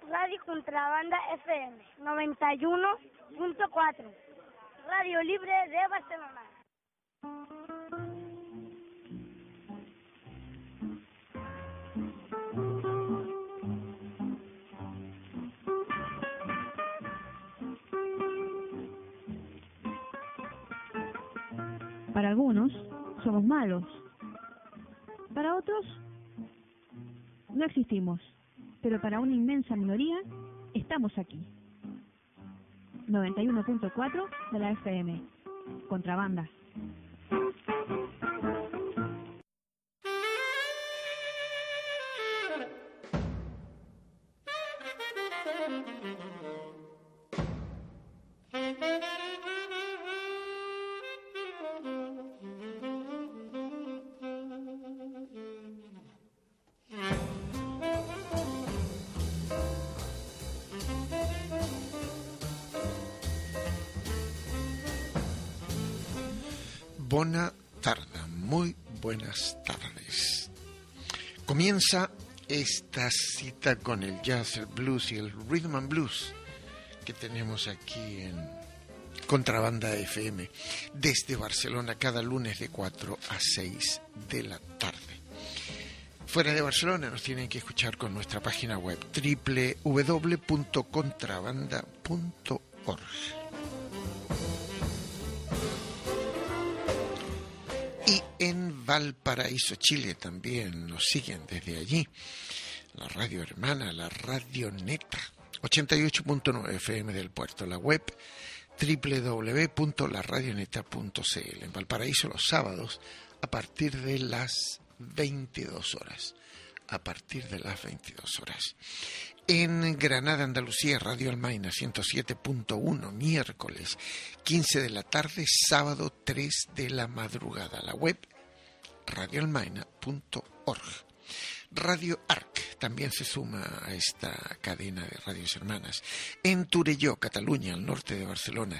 Radio Contrabanda FM 91.4, Radio Libre de Barcelona. Para algunos somos malos, para otros no existimos, pero para una inmensa minoría estamos aquí. 91.4 de la FM, Contrabanda. Bona tarda, muy buenas tardes. Comienza esta cita con el jazz, el blues y el rhythm and blues que tenemos aquí en Contrabanda FM desde Barcelona cada lunes de 4 a 6 de la tarde. Fuera de Barcelona nos tienen que escuchar con nuestra página web www.contrabanda.org. Y en Valparaíso, Chile, también nos siguen desde allí la radio hermana, la Radio Neta, 88.9 FM del puerto, la web www.laradioneta.cl. En Valparaíso los sábados a partir de las 22 horas. En Granada, Andalucía, Radio Almaina 107.1, miércoles 15 de la tarde, sábado 3 de la madrugada. La web radioalmaina.org. Radio Arc también se suma a esta cadena de radios hermanas. En Torelló, Cataluña, al norte de Barcelona,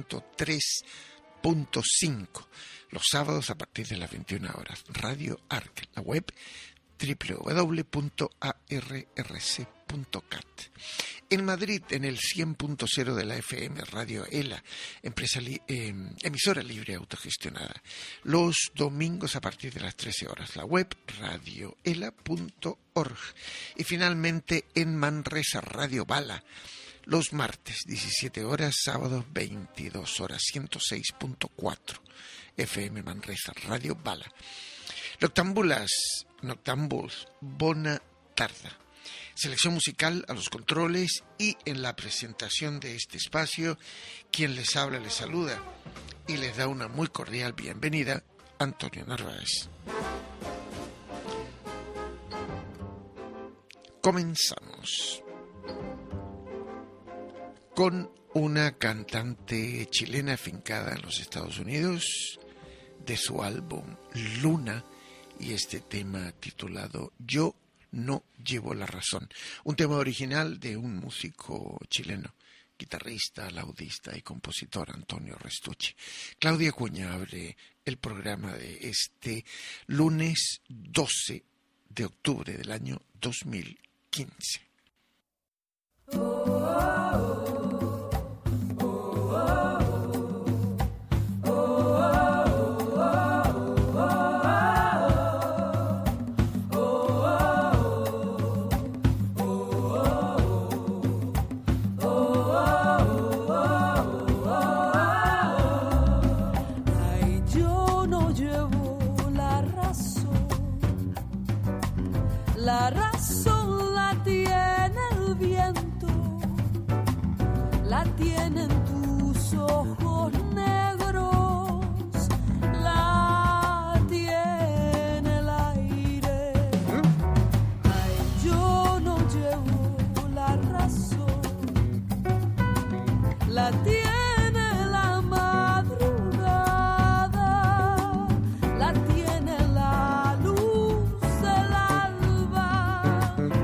103.5. Los sábados a partir de las 21 horas. Radio Arc, la web www.arrc.cat. En Madrid, en el 100.0 de la FM, Radio ELA, emisora libre autogestionada. Los domingos a partir de las 13 horas, la web radioela.org. Y finalmente en Manresa, Radio Bala, los martes 17 horas, sábados 22 horas, 106.4 FM Manresa, Radio Bala. Noctambuls, bona tarda. Selección musical a los controles y en la presentación de este espacio, quien les habla, les saluda y les da una muy cordial bienvenida, Antonio Narváez. Comenzamos con una cantante chilena afincada en los Estados Unidos, de su álbum Luna, y este tema titulado Yo no llevo la razón, un tema original de un músico chileno, guitarrista, laudista y compositor, Antonio Restucci. Claudia Cuña abre el programa de este lunes 12 de octubre del año 2015. La razón la tiene el viento, la tienen tus ojos negros, la tiene el aire. Ay, yo no llevo la razón, la tiene la madrugada, la tiene la luz del alba.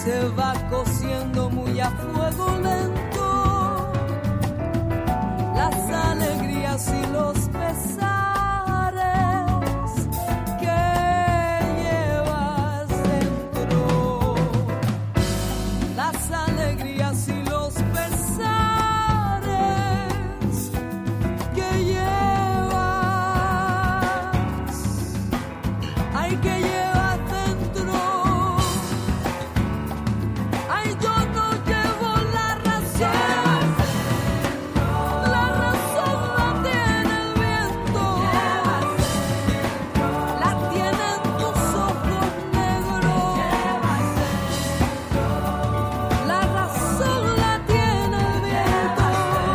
se va cociendo muy a fuego lento, las alegrías y los pesares que llevas dentro, las alegrías y los pesares que llevas, ay, que llevas dentro. Ay, yo no llevo la razón, la razón la tiene el viento, la tienen tus ojos negros, la razón la tiene el viento.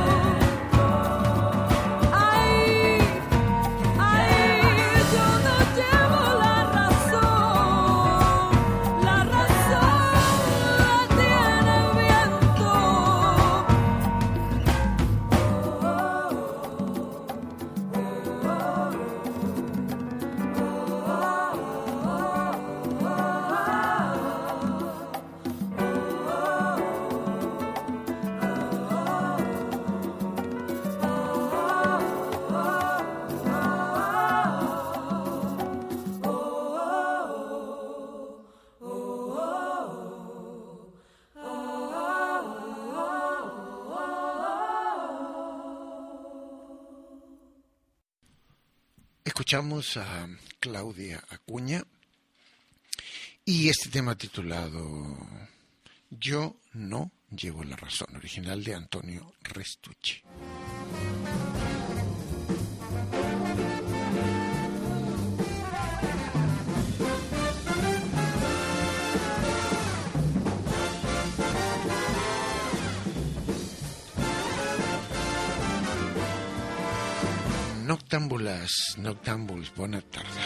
Ay, ay, yo no llevo la razón la tiene el viento. Escuchamos a Claudia Acuña y este tema titulado Yo no llevo la razón, original de Antonio Restucci. Noctámbuls, buena tarde.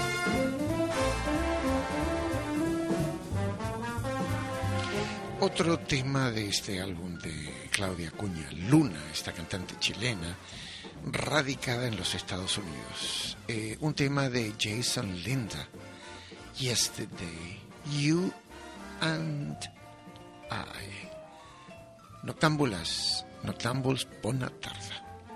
Otro tema de este álbum de Claudia Acuña, Luna, esta cantante chilena, radicada en los Estados Unidos. Un tema de Jason Linda, Yesterday, You and I. Noctámbuls, buena tarde.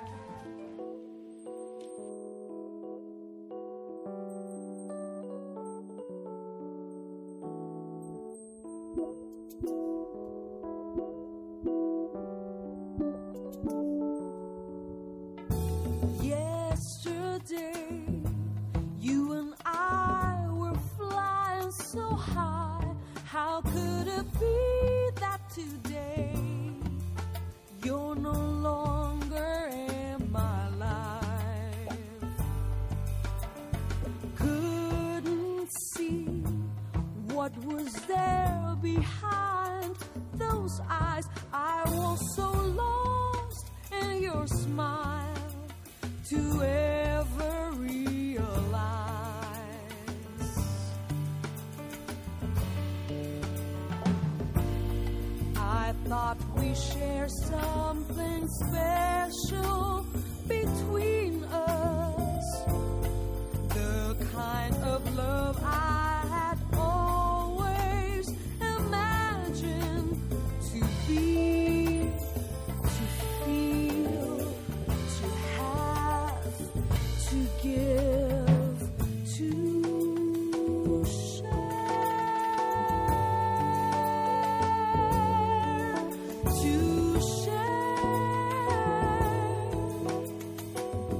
Yesterday, you and I were flying so high. How could it be that today you're no longer in my life? Couldn't see what was there behind those eyes. I was so lost in your smile to ever realize I thought we shared something special between us, the kind of love I had always imagined to be, to feel, to have, to give, to share, to share.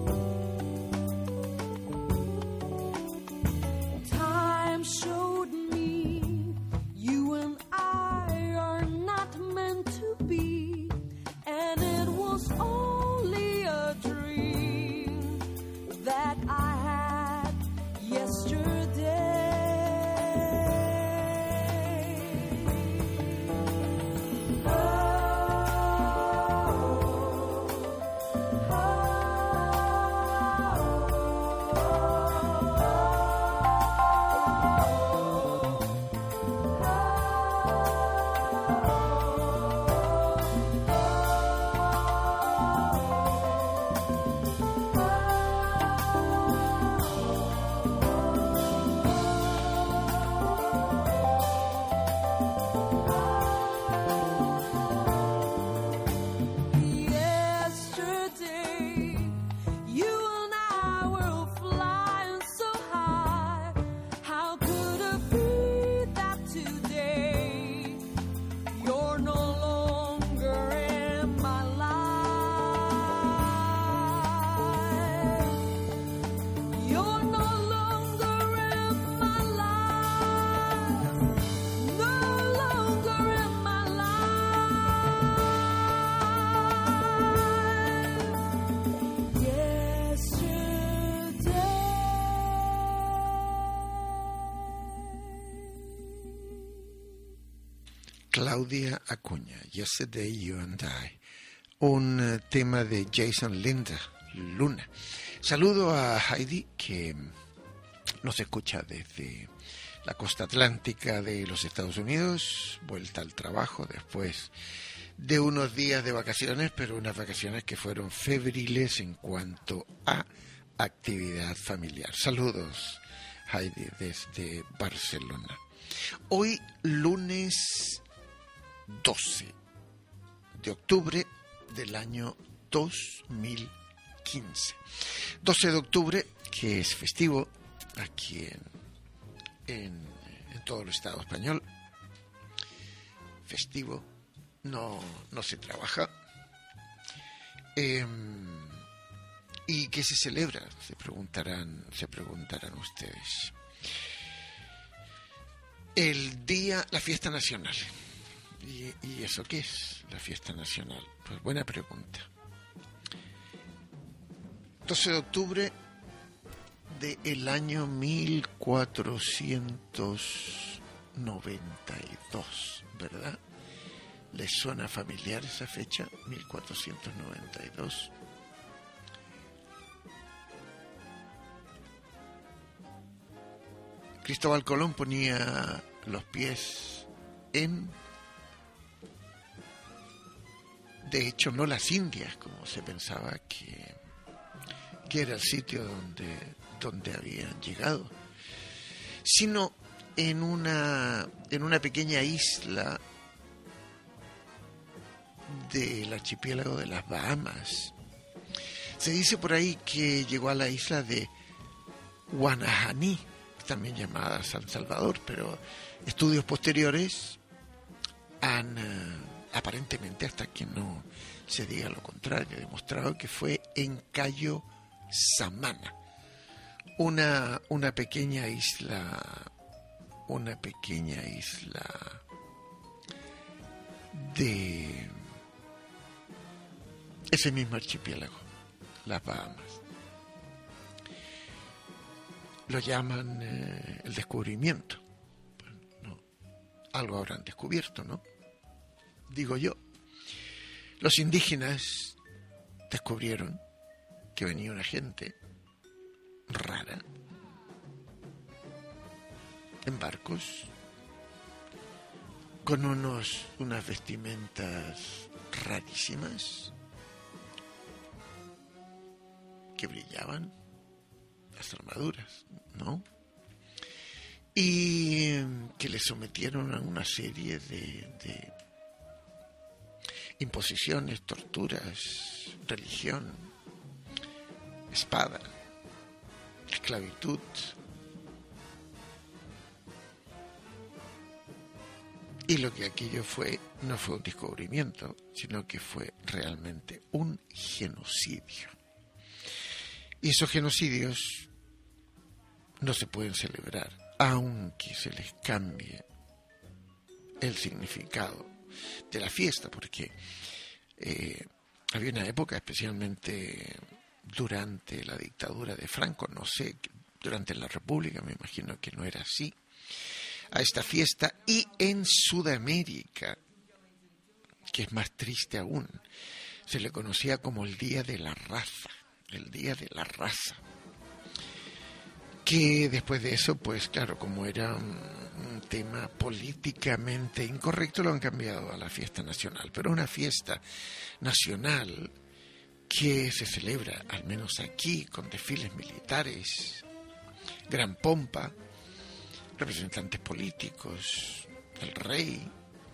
Claudia Acuña, Yesterday You and I, un tema de Jason Linda, Luna. Saludo a Heidi, que nos escucha desde la costa atlántica de los Estados Unidos, vuelta al trabajo después de unos días de vacaciones, pero unas vacaciones que fueron febriles en cuanto a actividad familiar. Saludos, Heidi, desde Barcelona. Hoy, lunes 12 de octubre del año 2015. 12 de octubre, que es festivo aquí en todo el Estado español. Festivo, no se trabaja. ¿Y qué se celebra? Se preguntarán ustedes. La fiesta nacional. ¿Y eso qué es, la fiesta nacional? Pues buena pregunta. 12 de octubre del año 1492, ¿verdad? ¿Les suena familiar esa fecha? 1492. Cristóbal Colón ponía los pies en... De hecho, no las Indias, como se pensaba que era el sitio donde habían llegado, sino en una pequeña isla del archipiélago de las Bahamas. Se dice por ahí que llegó a la isla de Guanajaní, también llamada San Salvador, pero estudios posteriores han, aparentemente, hasta que no se diga lo contrario, demostrado que fue en Cayo Samana, una pequeña isla de ese mismo archipiélago, las Bahamas. Lo llaman el descubrimiento. Bueno, no, algo habrán descubierto, ¿no? Digo yo. Los indígenas descubrieron que venía una gente rara en barcos con unas vestimentas rarísimas que brillaban, las armaduras, ¿no? Y que le sometieron a una serie de imposiciones, torturas, religión, espada, esclavitud. Y lo que aquello no fue un descubrimiento, sino que fue realmente un genocidio. Y esos genocidios no se pueden celebrar, aunque se les cambie el significado de la fiesta, porque había una época, especialmente durante la dictadura de Franco, no sé, durante la República, me imagino que no era así, a esta fiesta, y en Sudamérica, que es más triste aún, se le conocía como el Día de la Raza, que después de eso, pues claro, como era un tema políticamente incorrecto, lo han cambiado a la fiesta nacional, pero una fiesta nacional que se celebra, al menos aquí, con desfiles militares, gran pompa, representantes políticos, el rey,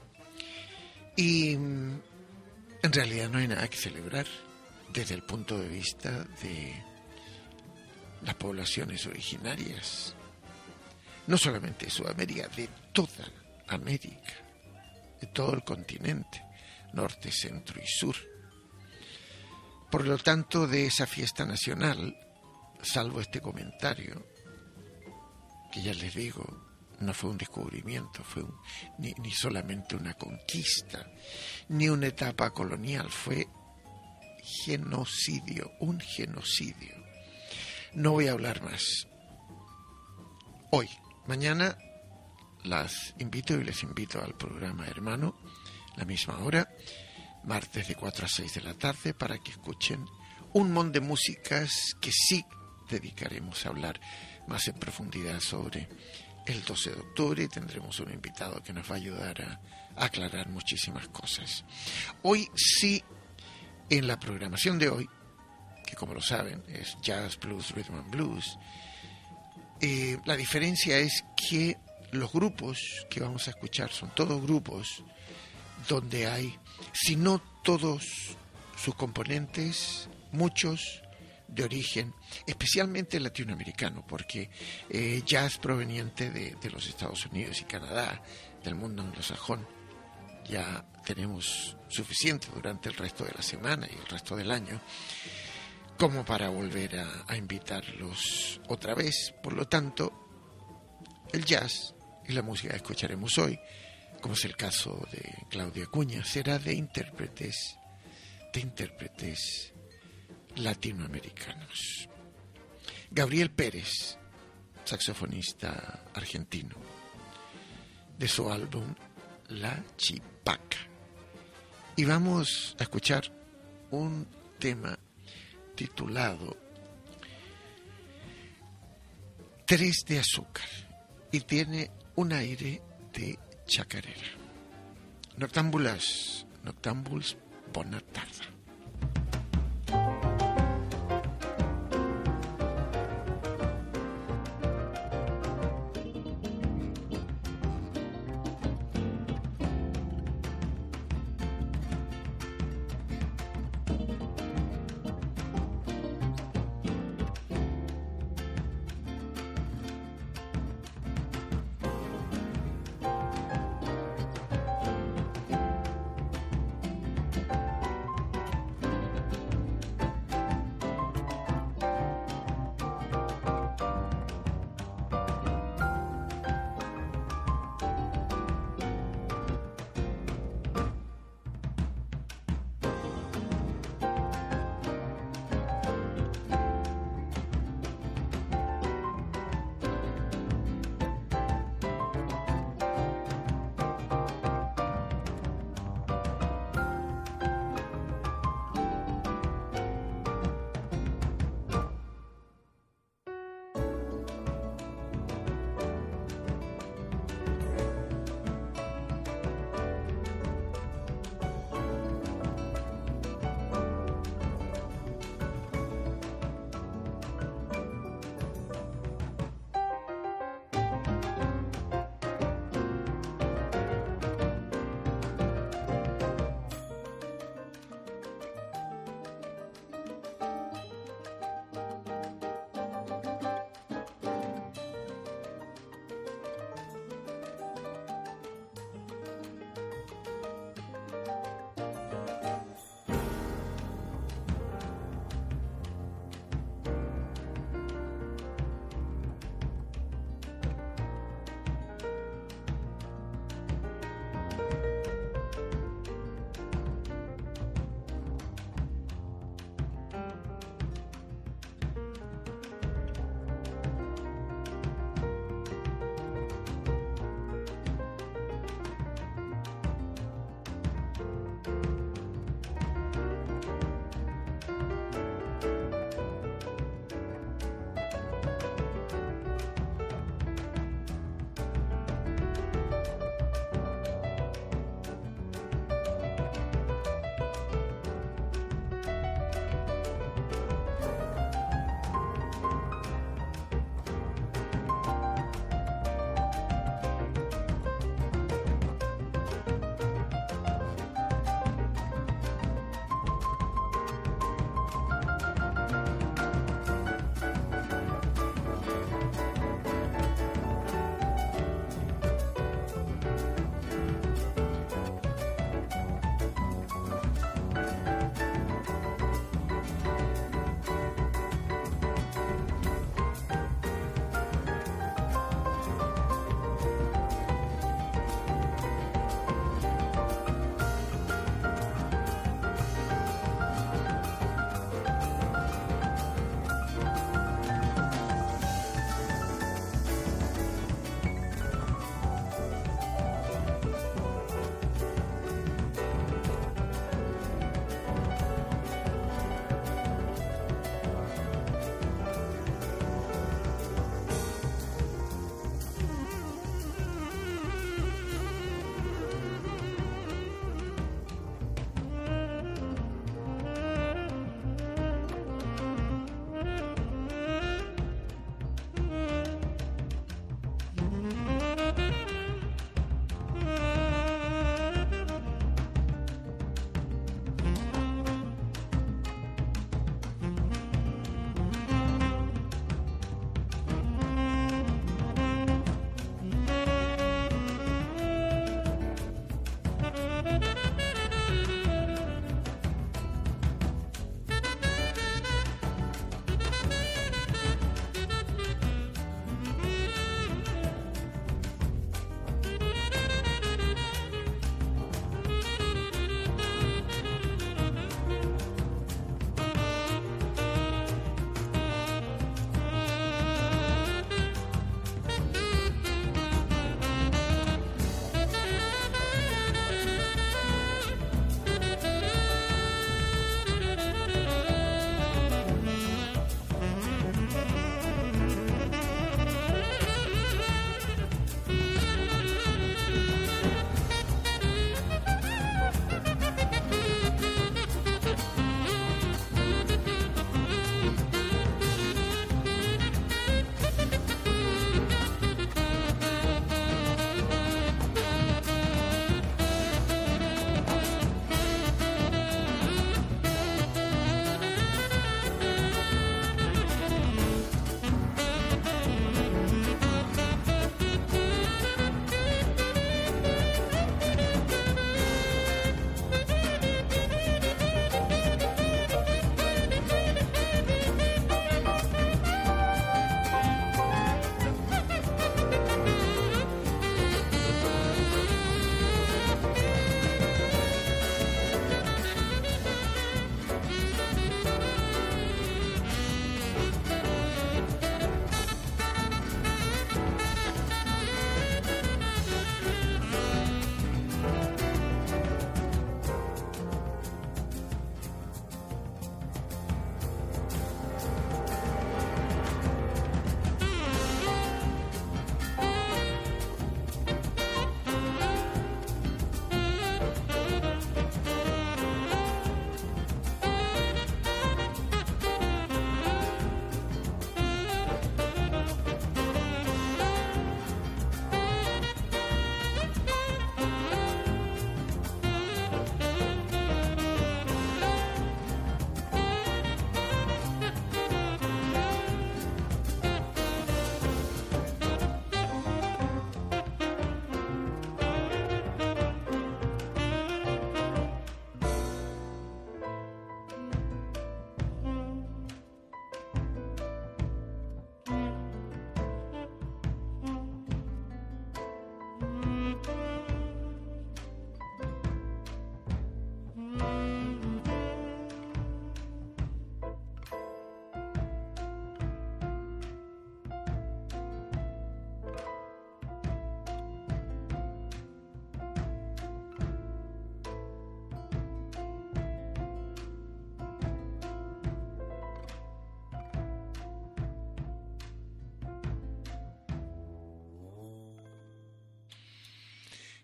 y en realidad no hay nada que celebrar desde el punto de vista de las poblaciones originarias, no solamente de Sudamérica, de toda América, de todo el continente, norte, centro y sur. Por lo tanto, de esa fiesta nacional, salvo este comentario, que ya les digo, no fue un descubrimiento, fue ni solamente una conquista, ni una etapa colonial, fue genocidio, un genocidio. No voy a hablar más hoy. Mañana las invito y les invito al programa Hermano, la misma hora, martes de 4 a 6 de la tarde, para que escuchen un montón de músicas que sí dedicaremos a hablar más en profundidad sobre el 12 de octubre y tendremos un invitado que nos va a ayudar a aclarar muchísimas cosas. Hoy sí, en la programación de hoy, que como lo saben es Jazz, Blues, Rhythm and Blues, la diferencia es que los grupos que vamos a escuchar son todos grupos donde hay, si no todos sus componentes, muchos de origen especialmente latinoamericano, porque jazz proveniente de los Estados Unidos y Canadá, del mundo anglosajón, ya tenemos suficiente durante el resto de la semana y el resto del año como para volver a invitarlos otra vez. Por lo tanto, el jazz y la música que escucharemos hoy, como es el caso de Claudia Acuña, será de intérpretes latinoamericanos. Gabriel Pérez, saxofonista argentino, de su álbum La Chipaca. Y vamos a escuchar un tema titulado Tres de Azúcar y tiene un aire de chacarera. Noctambuls, bona tarda.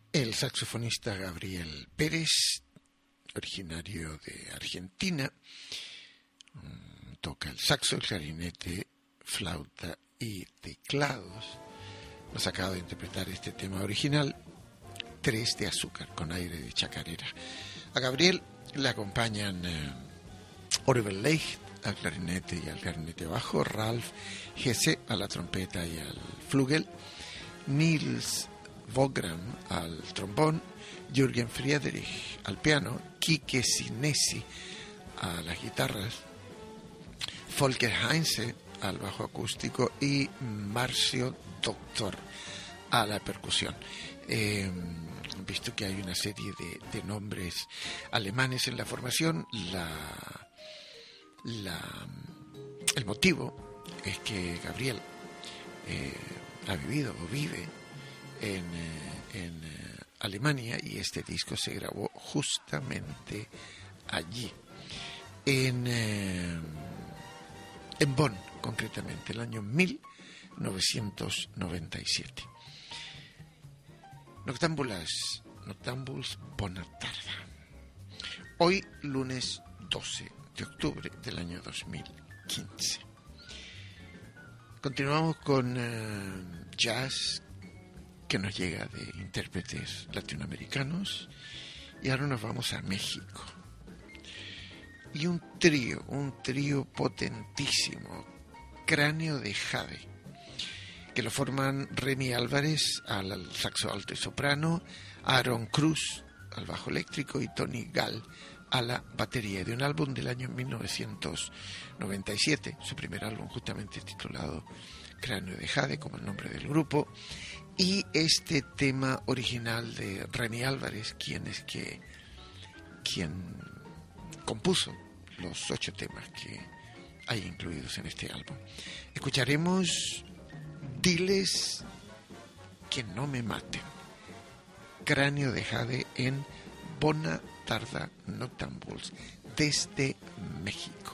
El saxofonista Gabriel Pérez, originario de Argentina, toca el saxo, el clarinete, flauta y teclados. Nos acaba de interpretar este tema original, 3 de azúcar, con aire de chacarera. A Gabriel le acompañan Oliver Leicht al clarinete y al clarinete bajo, Ralph Hesse a la trompeta y al flugel, Niels Vogram al trombón, Jürgen Friedrich al piano, Quique Sinesi a las guitarras, Volker Heinze al bajo acústico y Marcio Doctor a la percusión. Visto que hay una serie de nombres alemanes en la formación, el motivo es que Gabriel ha vivido o vive en Alemania, y este disco se grabó justamente allí, en Bonn, concretamente, el año 1997. Noctambuls Bona Tarda. Hoy, lunes 12 de octubre del año 2015. Continuamos con jazz que nos llega de intérpretes latinoamericanos, y ahora nos vamos a México. Y un trío potentísimo, Cráneo de Jade, que lo forman Remy Álvarez al saxo alto y soprano, Aaron Cruz al bajo eléctrico y Tony Gall a la batería, de un álbum del año 1997, su primer álbum justamente titulado Cráneo de Jade, como el nombre del grupo, y este tema original de Remy Álvarez, quien compuso los 8 temas que hay incluidos en este álbum. Escucharemos Diles que no me maten, Cráneo de Jade en Bona Tarda Noctambuls desde México.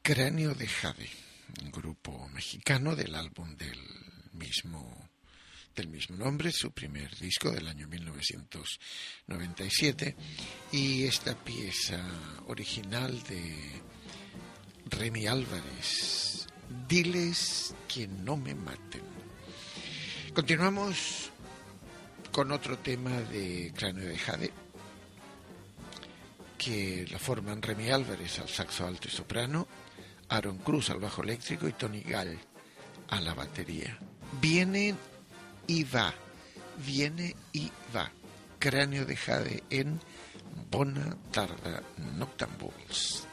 Cráneo de Jade, un grupo mexicano del álbum del mismo nombre, su primer disco del año 1997, y esta pieza original de Remy Álvarez, Diles que no me maten. Continuamos con otro tema de Cráneo de Jade, que la forman Remy Álvarez al saxo alto y soprano, Aaron Cruz al bajo eléctrico y Tony Gall a la batería. Viene y va. Cráneo de Jade en Bona Tarda Noctambuls.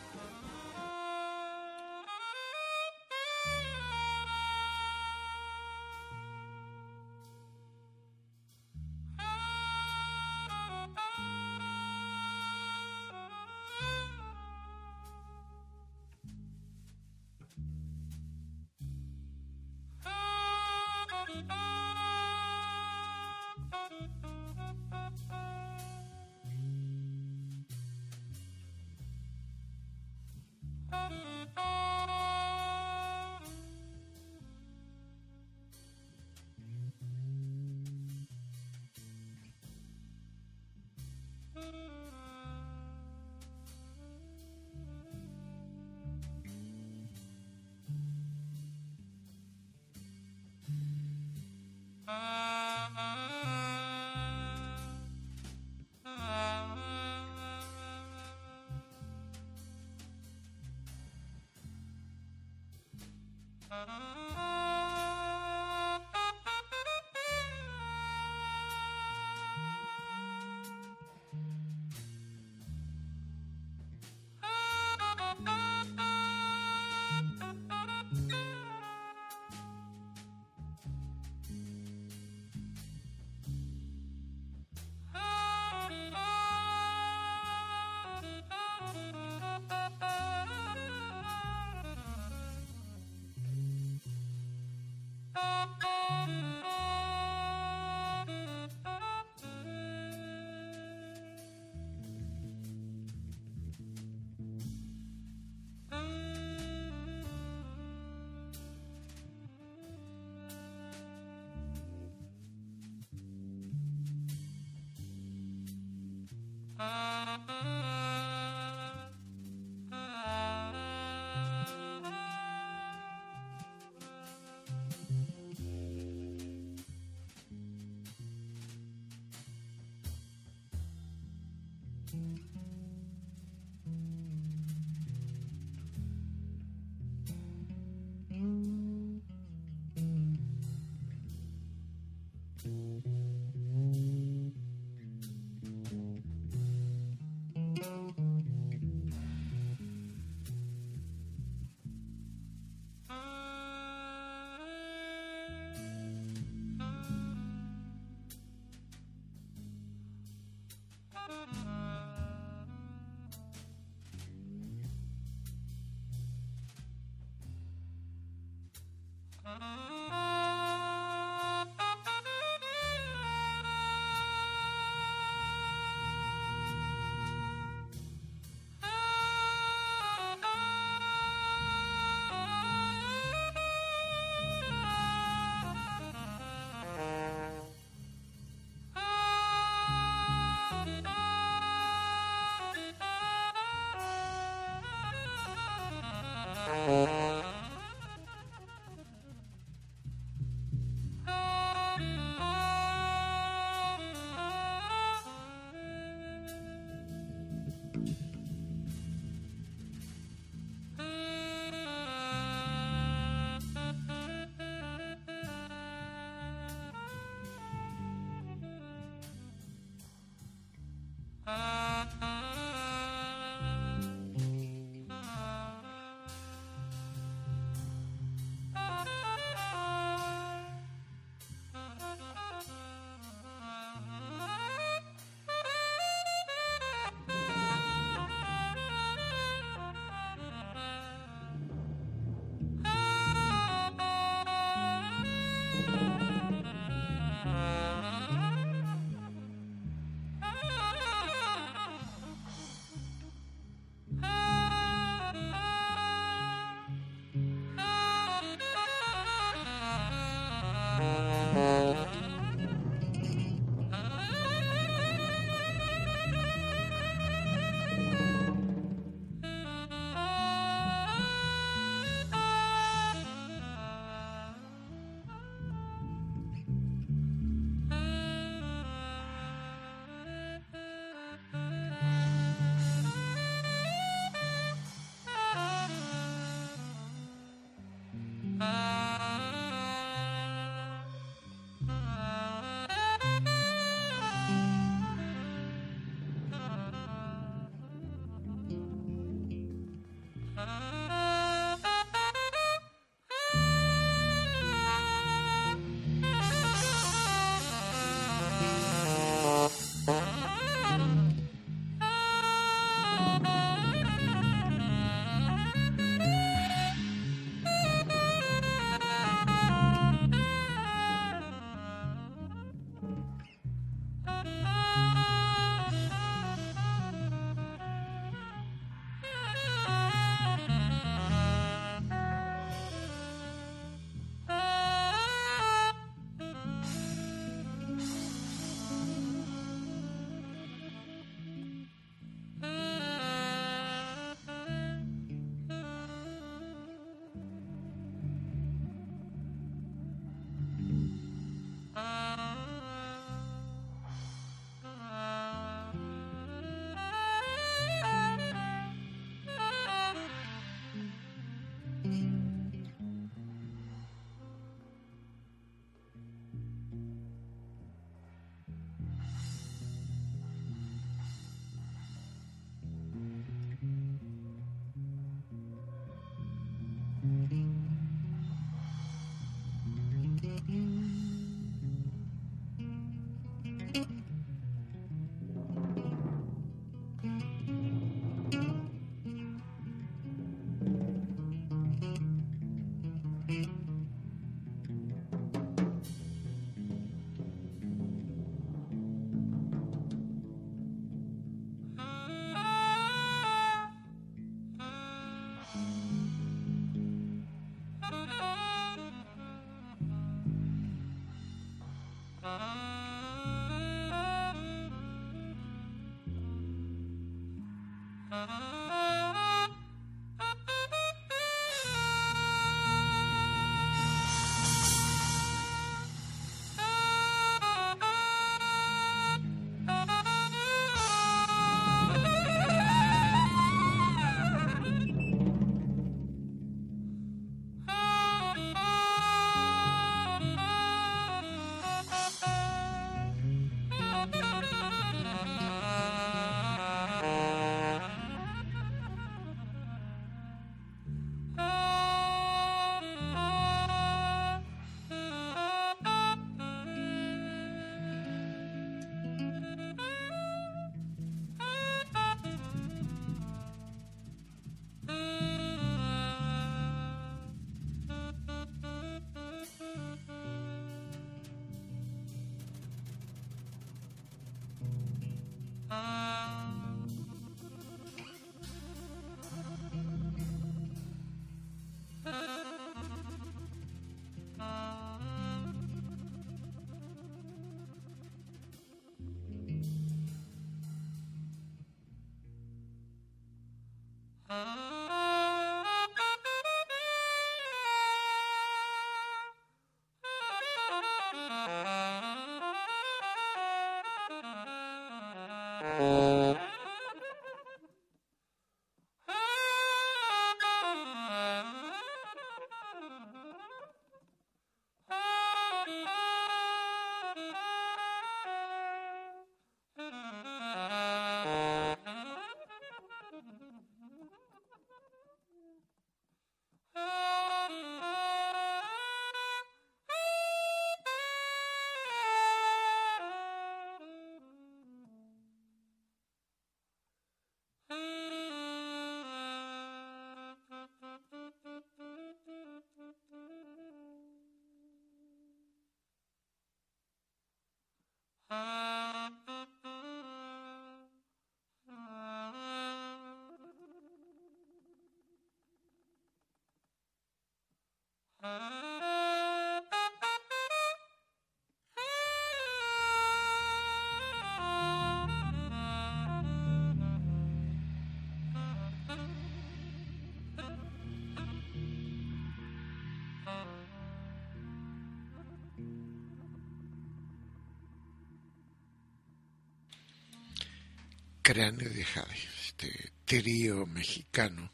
Cráneo de Jade, este trío mexicano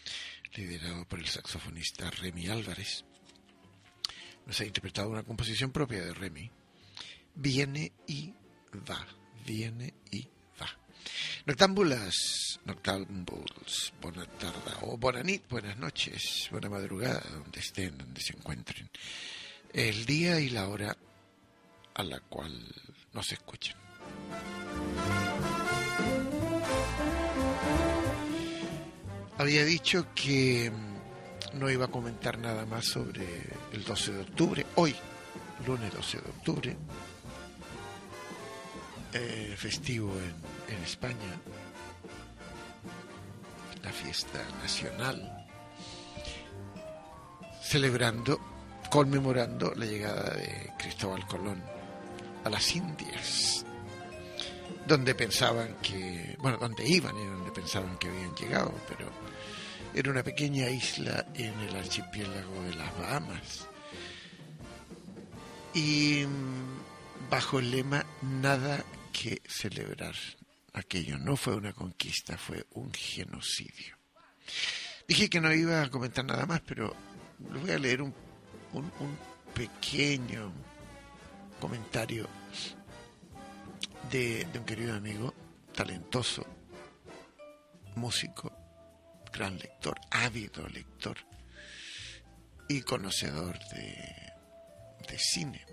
liderado por el saxofonista Remy Álvarez, nos ha interpretado una composición propia de Remy, Viene y va, viene y va. Noctámbulas, buena tarde o bona nit, buenas noches, buena madrugada, donde estén, donde se encuentren, el día y la hora a la cual nos escuchan. Había dicho que no iba a comentar nada más sobre el 12 de octubre, hoy, lunes 12 de octubre, festivo en España, la fiesta nacional, conmemorando la llegada de Cristóbal Colón a las Indias, donde iban y donde pensaban que habían llegado, pero era una pequeña isla en el archipiélago de las Bahamas. Y bajo el lema nada que celebrar. Aquello no fue una conquista, fue un genocidio. Dije que no iba a comentar nada más, pero les voy a leer un pequeño comentario de un querido amigo, talentoso, músico, gran lector, ávido lector, y conocedor de cine.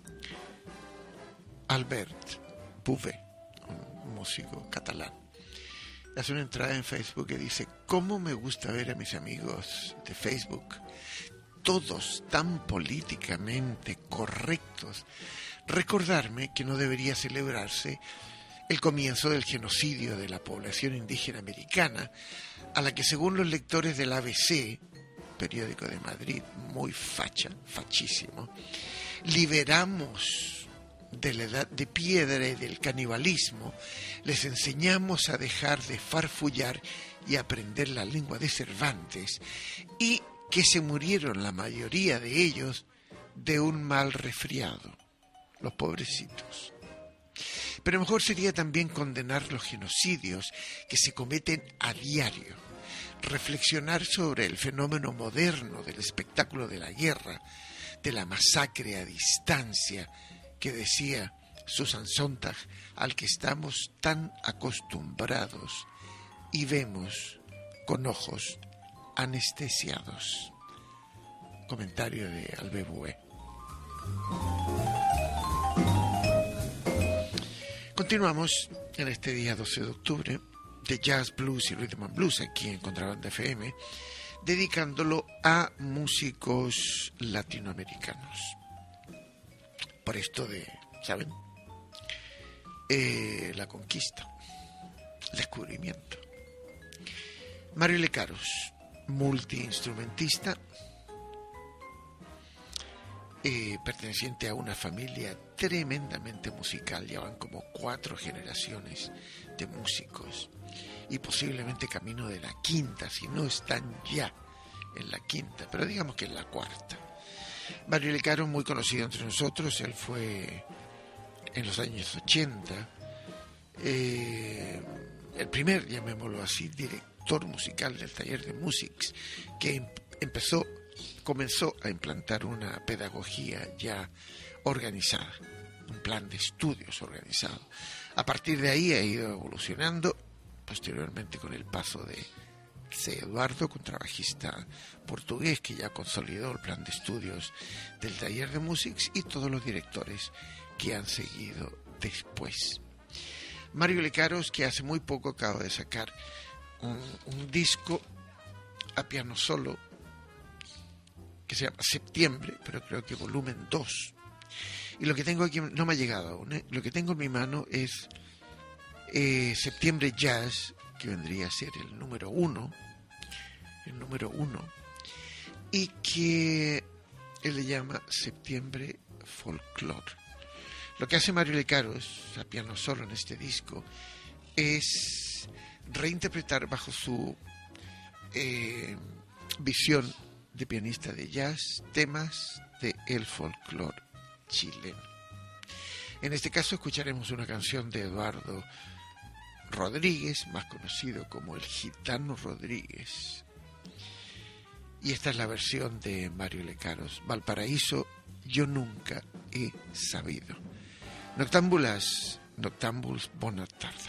Albert Puvé, un músico catalán, hace una entrada en Facebook que dice: ¿cómo me gusta ver a mis amigos de Facebook, todos tan políticamente correctos, recordarme que no debería celebrarse el comienzo del genocidio de la población indígena americana, a la que, según los lectores del ABC, periódico de Madrid, muy fachísimo, liberamos de la edad de piedra y del canibalismo, les enseñamos a dejar de farfullar y aprender la lengua de Cervantes, y que se murieron la mayoría de ellos de un mal resfriado, los pobrecitos. Pero mejor sería también condenar los genocidios que se cometen a diario, reflexionar sobre el fenómeno moderno del espectáculo de la guerra, de la masacre a distancia, que decía Susan Sontag, al que estamos tan acostumbrados y vemos con ojos anestesiados. Comentario de Albert Puvé. Continuamos en este día 12 de octubre de Jazz, Blues y Rhythm and Blues aquí en Contrabanda FM, dedicándolo a músicos latinoamericanos. Por esto de, ¿saben? La conquista, el descubrimiento. Mario Lecaros, multiinstrumentista, perteneciente a una familia tremendamente musical, ya van como 4 generaciones de músicos y posiblemente camino de la quinta, si no están ya en la quinta, pero digamos que en la cuarta. Mario Lecaros, muy conocido entre nosotros, él fue en los años 80 el primer, llamémoslo así, director musical del taller de Musics, que comenzó a implantar una pedagogía ya organizada, un plan de estudios organizado. A partir de ahí ha ido evolucionando, posteriormente con el paso de C. Eduardo, contrabajista portugués, que ya consolidó el plan de estudios del taller de Musics, y todos los directores que han seguido después. Mario Lecaros, que hace muy poco acaba de sacar un disco a piano solo, que se llama Septiembre, pero creo que volumen 2. Y lo que tengo aquí, no me ha llegado aún, lo que tengo en mi mano es Septiembre Jazz, que vendría a ser el número 1, y que él le llama Septiembre Folklore. Lo que hace Mario Lecaros a piano solo en este disco es reinterpretar bajo su visión de pianista de jazz temas de el folclore chileno. En este caso escucharemos una canción de Eduardo Rodríguez, más conocido como el Gitano Rodríguez, y esta es la versión de Mario Lecaros, Valparaíso, yo nunca he sabido. Noctámbuls, bona tarda.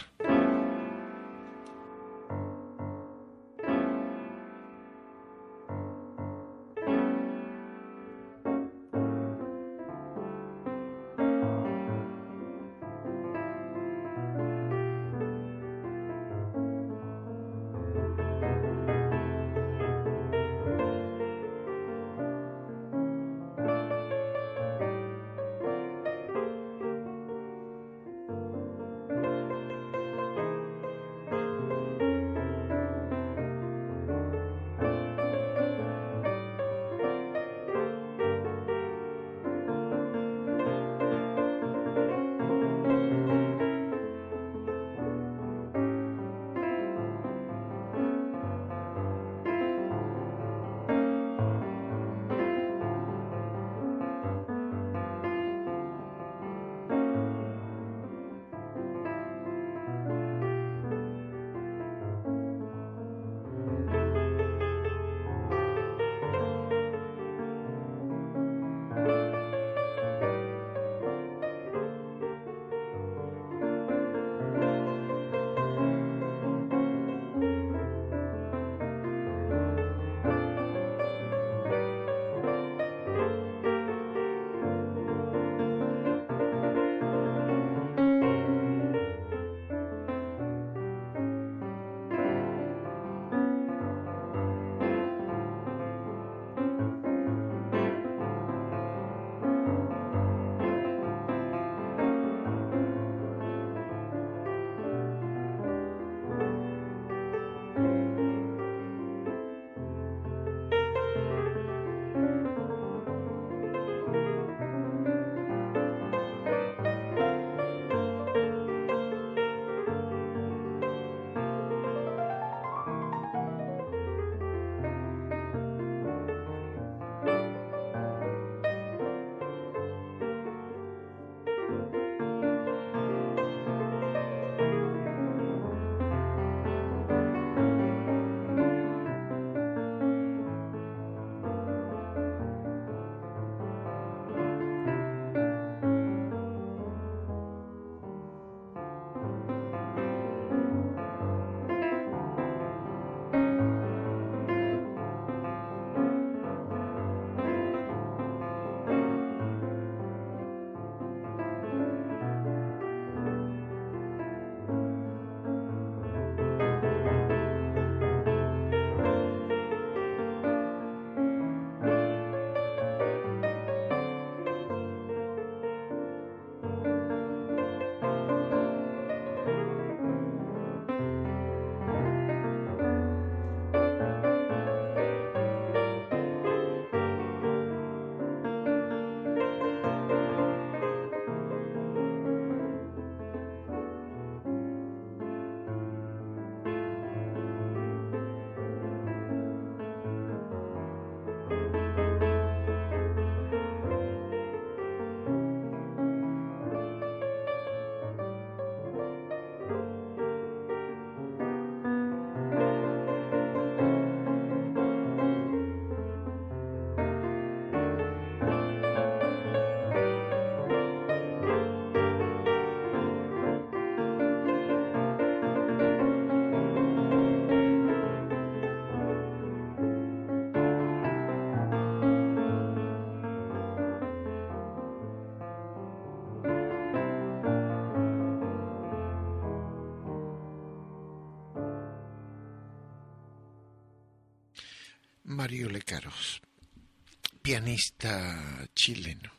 Mario Lecaros, pianista chileno,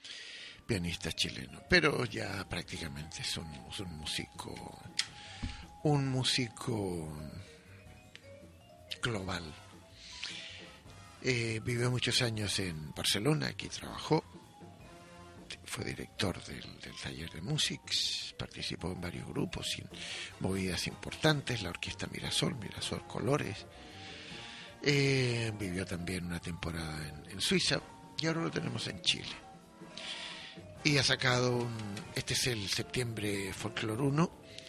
pero ya prácticamente es un músico global. Vivió muchos años en Barcelona, aquí trabajó, fue director del taller de Musics, participó en varios grupos y en movidas importantes, la orquesta Mirasol Colores. Vivió también una temporada en Suiza y ahora lo tenemos en Chile. Y ha sacado este es el Septiembre Folklore 1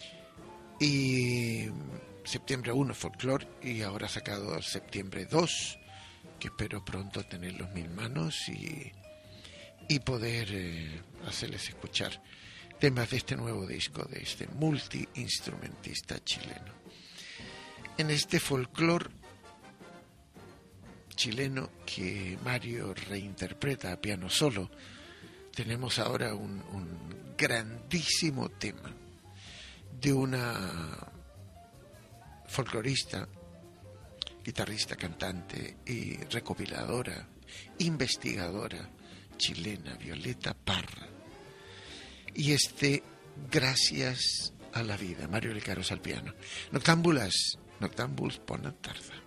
y Septiembre 1 Folklore, y ahora ha sacado Septiembre 2, que espero pronto tenerlos en mis manos y poder hacerles escuchar temas de este nuevo disco, de este multiinstrumentista chileno. En este folclore chileno que Mario reinterpreta a piano solo, tenemos ahora un grandísimo tema de una folclorista, guitarrista, cantante y recopiladora, investigadora chilena, Violeta Parra. Y Gracias a la vida, Mario Lecaros al piano. Noctámbuls bona tarda.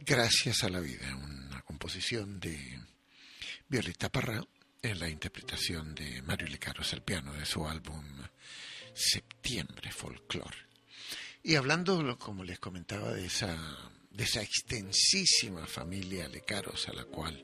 Gracias a la vida, una composición de Violeta Parra en la interpretación de Mario Lecaros al piano de su álbum Septiembre Folklore. Y hablando, como les comentaba, de esa extensísima familia Lecaros, a la cual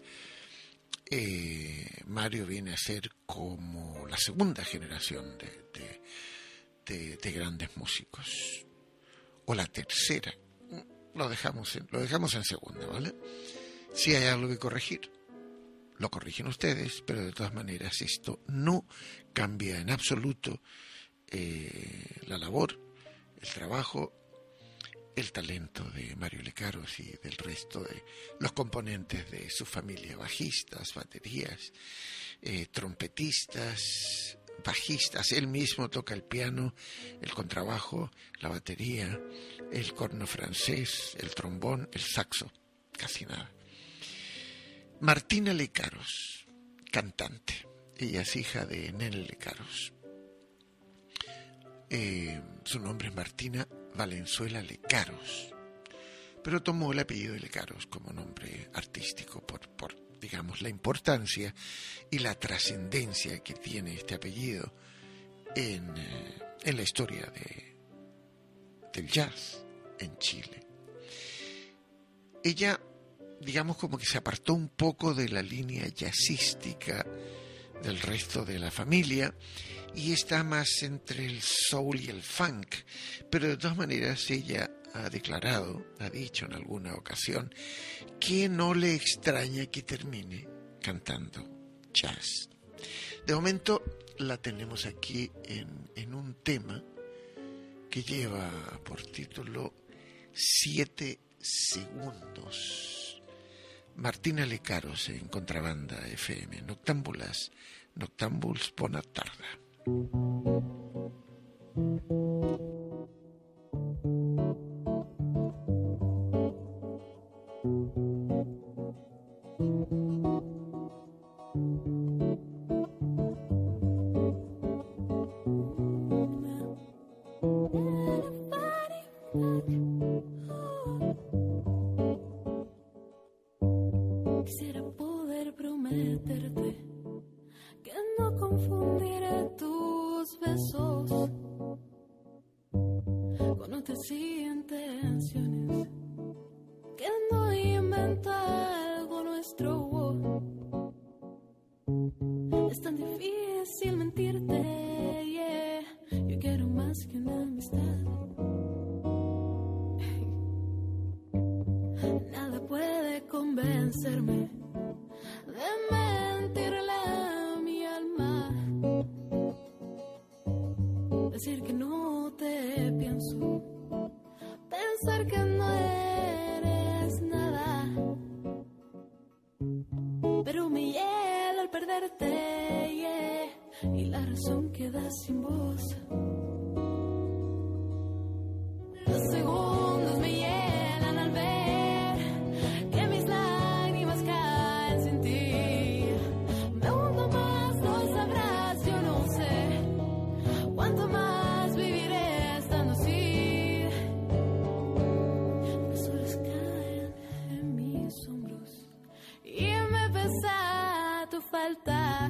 Mario viene a ser como la segunda generación de grandes músicos, o la tercera. Lo dejamos en segunda, ¿vale? Si hay algo que corregir, lo corrigen ustedes, pero de todas maneras esto no cambia en absoluto la labor, el trabajo, el talento de Mario Lecaros y del resto de los componentes de su familia: bajistas, baterías, trompetistas, bajistas. Él mismo toca el piano, el contrabajo, la batería, el corno francés, el trombón, el saxo, casi nada. Martina Lecaros, cantante. Ella es hija de Nene Lecaros. Su nombre es Martina Valenzuela Lecaros, pero tomó el apellido de Lecaros como nombre artístico por digamos, la importancia y la trascendencia que tiene este apellido en la historia del jazz en Chile. Ella, digamos, como que se apartó un poco de la línea jazzística del resto de la familia y está más entre el soul y el funk, pero de todas maneras ella ha dicho en alguna ocasión que no le extraña que termine cantando jazz. De momento la tenemos aquí en un tema que lleva por título 7 segundos. Martina Lecaros en Contrabanda FM. Noctámbulas, Noctámbuls, bona tarda. Quisiera poder prometerte que no confundiré tus besos con otras intenciones, que no inventa algo nuestro. Es tan difícil mentirte, yeah. Yo quiero más que una amistad. Nada puede convencerme de mentirle a mi alma, decir que no te pienso, pensar que no eres nada, pero me hiela al perderte, yeah, y la razón queda sin voz. Los segundos me llenan al ver que mis lágrimas caen sin ti. Me hundo más, lo sabrás, yo no sé cuánto más viviré estando así. Mis horas caen en mis hombros y me pesa tu falta,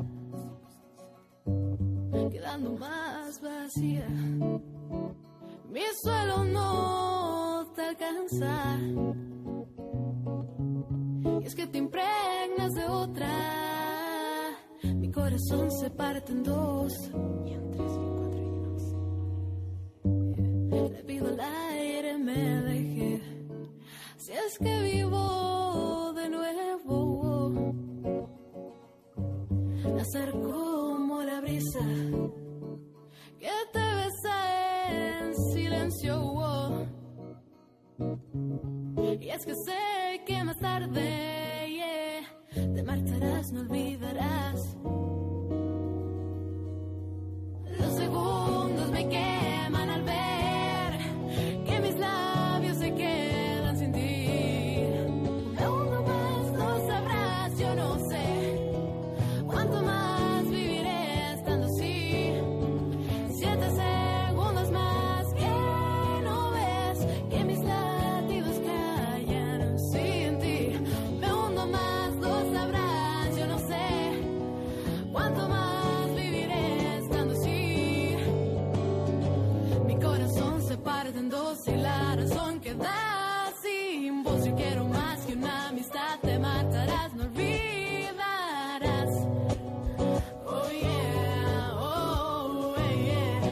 quedando más vacía. Mi suelo no te alcanza, y es que te impregnas de otra. Mi corazón se parte en dos, y en tres, y en cuatro, y en 11. Le pido al aire me deje, si es que vivo de nuevo. Nacer como la brisa que te besa en silencio, y es que sé que más tarde, yeah, te marcharás, no olvidarás. Los segundos me queman al ver que mis labios se quedan sin ti. Me hundo más, lo sabrás, yo no sé cuánto más viviré estando así. 7 segundos más que no ves que mis latidos callan. parte en dos y la razón queda sin voz. Yo quiero más que una amistad, te matarás, no olvidarás. Oh yeah, oh yeah.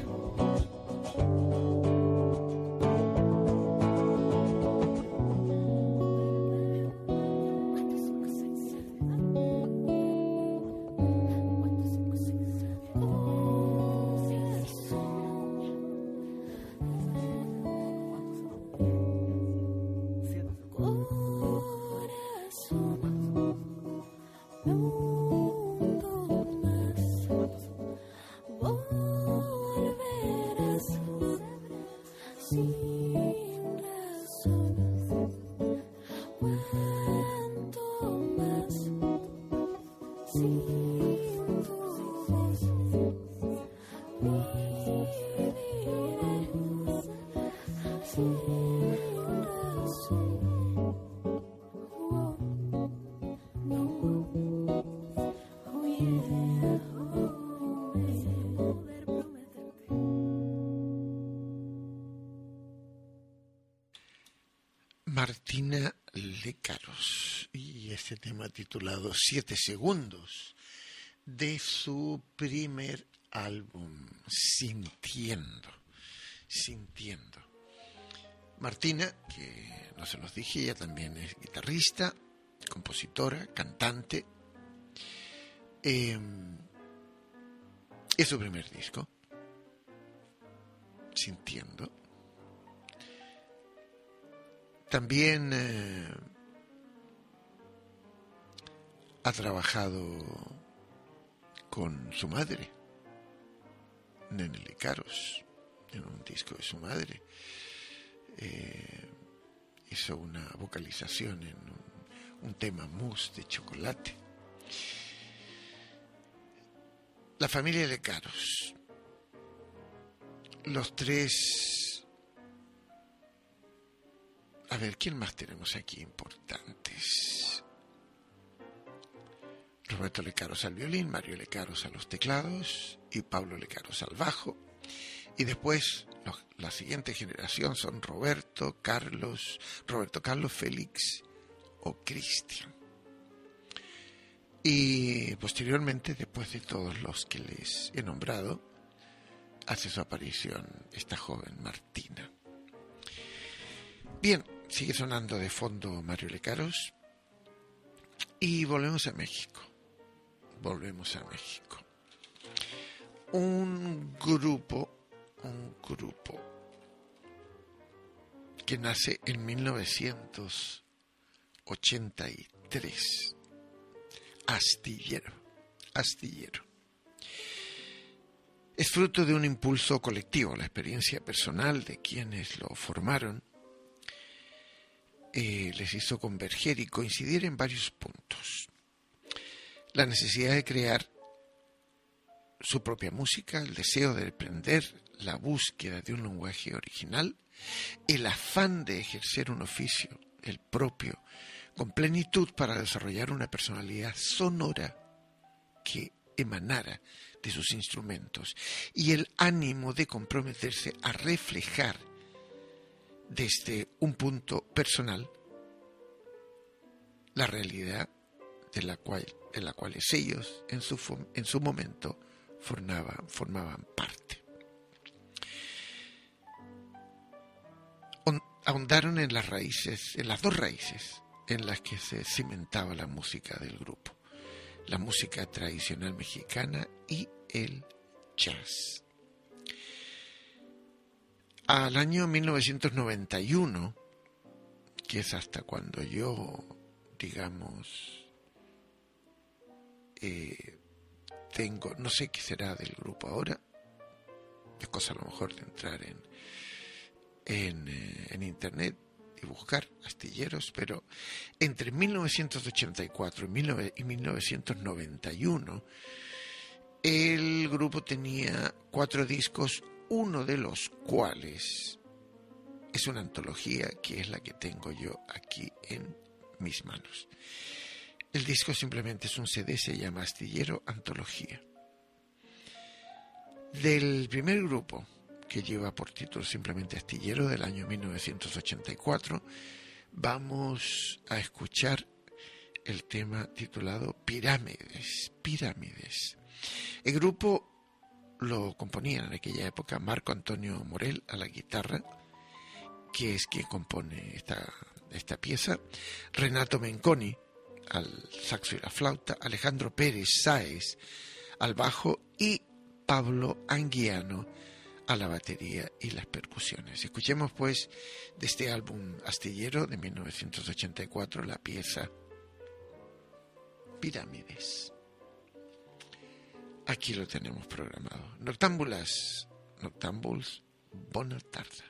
Martina Lecaros y este tema titulado 7 segundos de su primer álbum Sintiendo. Martina, que no se los dije, ella también es guitarrista, compositora, cantante. Es su primer disco, Sintiendo. También ha trabajado con su madre, Nene Lecaros, en un disco de su madre. Hizo una vocalización en un tema mousse de chocolate. La familia Lecaros, los tres. A ver, ¿quién más tenemos aquí importantes? Roberto Lecaros al violín, Mario Lecaros a los teclados y Pablo Lecaros al bajo. Y después la siguiente generación son Roberto Carlos, Félix o Cristian. Y posteriormente, después de todos los que les he nombrado, hace su aparición esta joven Martina. Bien, sigue sonando de fondo Mario Lecaros y volvemos a México. Un grupo que nace en 1983. Astillero. Es fruto de un impulso colectivo, la experiencia personal de quienes lo formaron les hizo converger y coincidir en varios puntos. La necesidad de crear su propia música, el deseo de aprender, la búsqueda de un lenguaje original, el afán de ejercer un oficio, el propio, con plenitud para desarrollar una personalidad sonora que emanara de sus instrumentos y el ánimo de comprometerse a reflejar desde un punto personal la realidad de la cual ellos en su momento formaban parte. Ahondaron en las dos raíces en las que se cimentaba la música del grupo, la música tradicional mexicana y el jazz. Al año 1991, que es hasta cuando yo, digamos, tengo, no sé qué será del grupo ahora, es cosa a lo mejor de entrar en internet y buscar astilleros, pero entre 1984 y 1991 el grupo tenía 4 discos, uno de los cuales es una antología que es la que tengo yo aquí en mis manos. El disco simplemente es un CD, se llama Astillero Antología. Del primer grupo, que lleva por título simplemente Astillero, del año 1984, vamos a escuchar el tema titulado Pirámides, Pirámides. El grupo lo componían en aquella época Marco Antonio Morel a la guitarra, que es quien compone esta pieza, Renato Menconi al saxo y la flauta, Alejandro Pérez Sáez al bajo y Pablo Anguiano a la batería y las percusiones. Escuchemos pues de este álbum Astillero de 1984 la pieza Pirámides. Aquí lo tenemos programado. Noctámbulas, noctámbuls, bona tarda.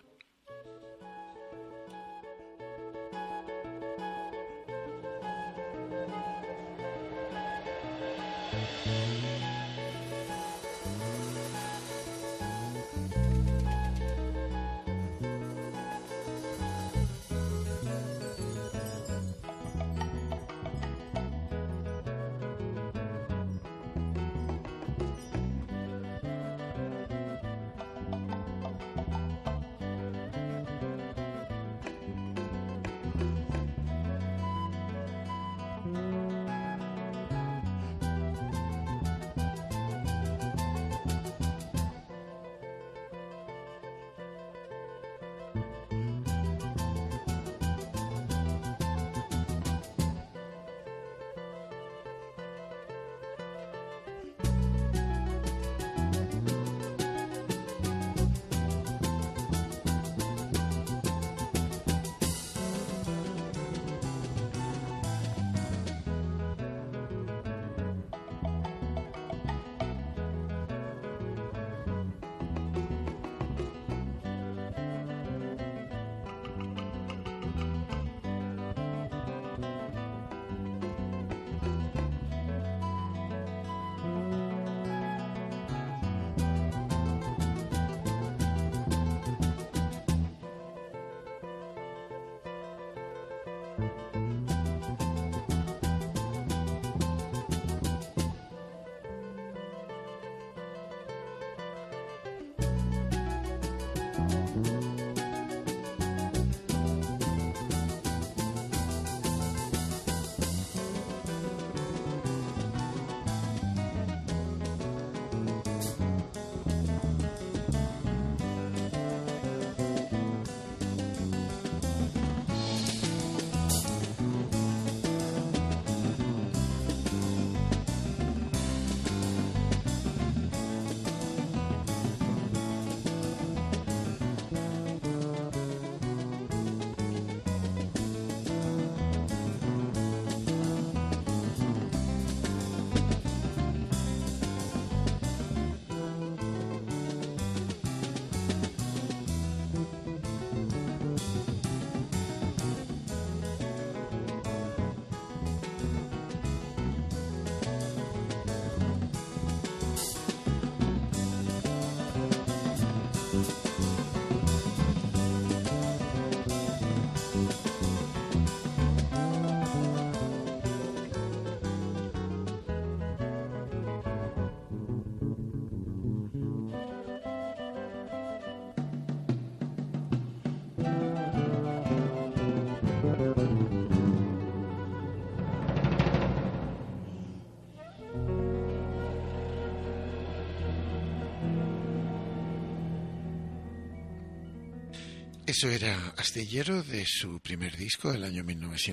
Eso era Astillero de su primer disco del año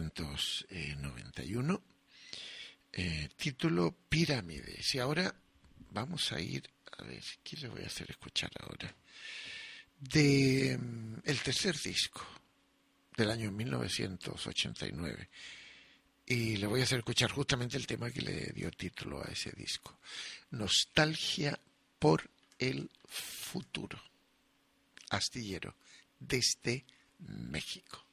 1991, título Pirámides. Y ahora vamos a ir, a ver, ¿qué le voy a hacer escuchar ahora? De el tercer disco del año 1989. Y le voy a hacer escuchar justamente el tema que le dio título a ese disco. Nostalgia por el futuro. Astillero, desde México.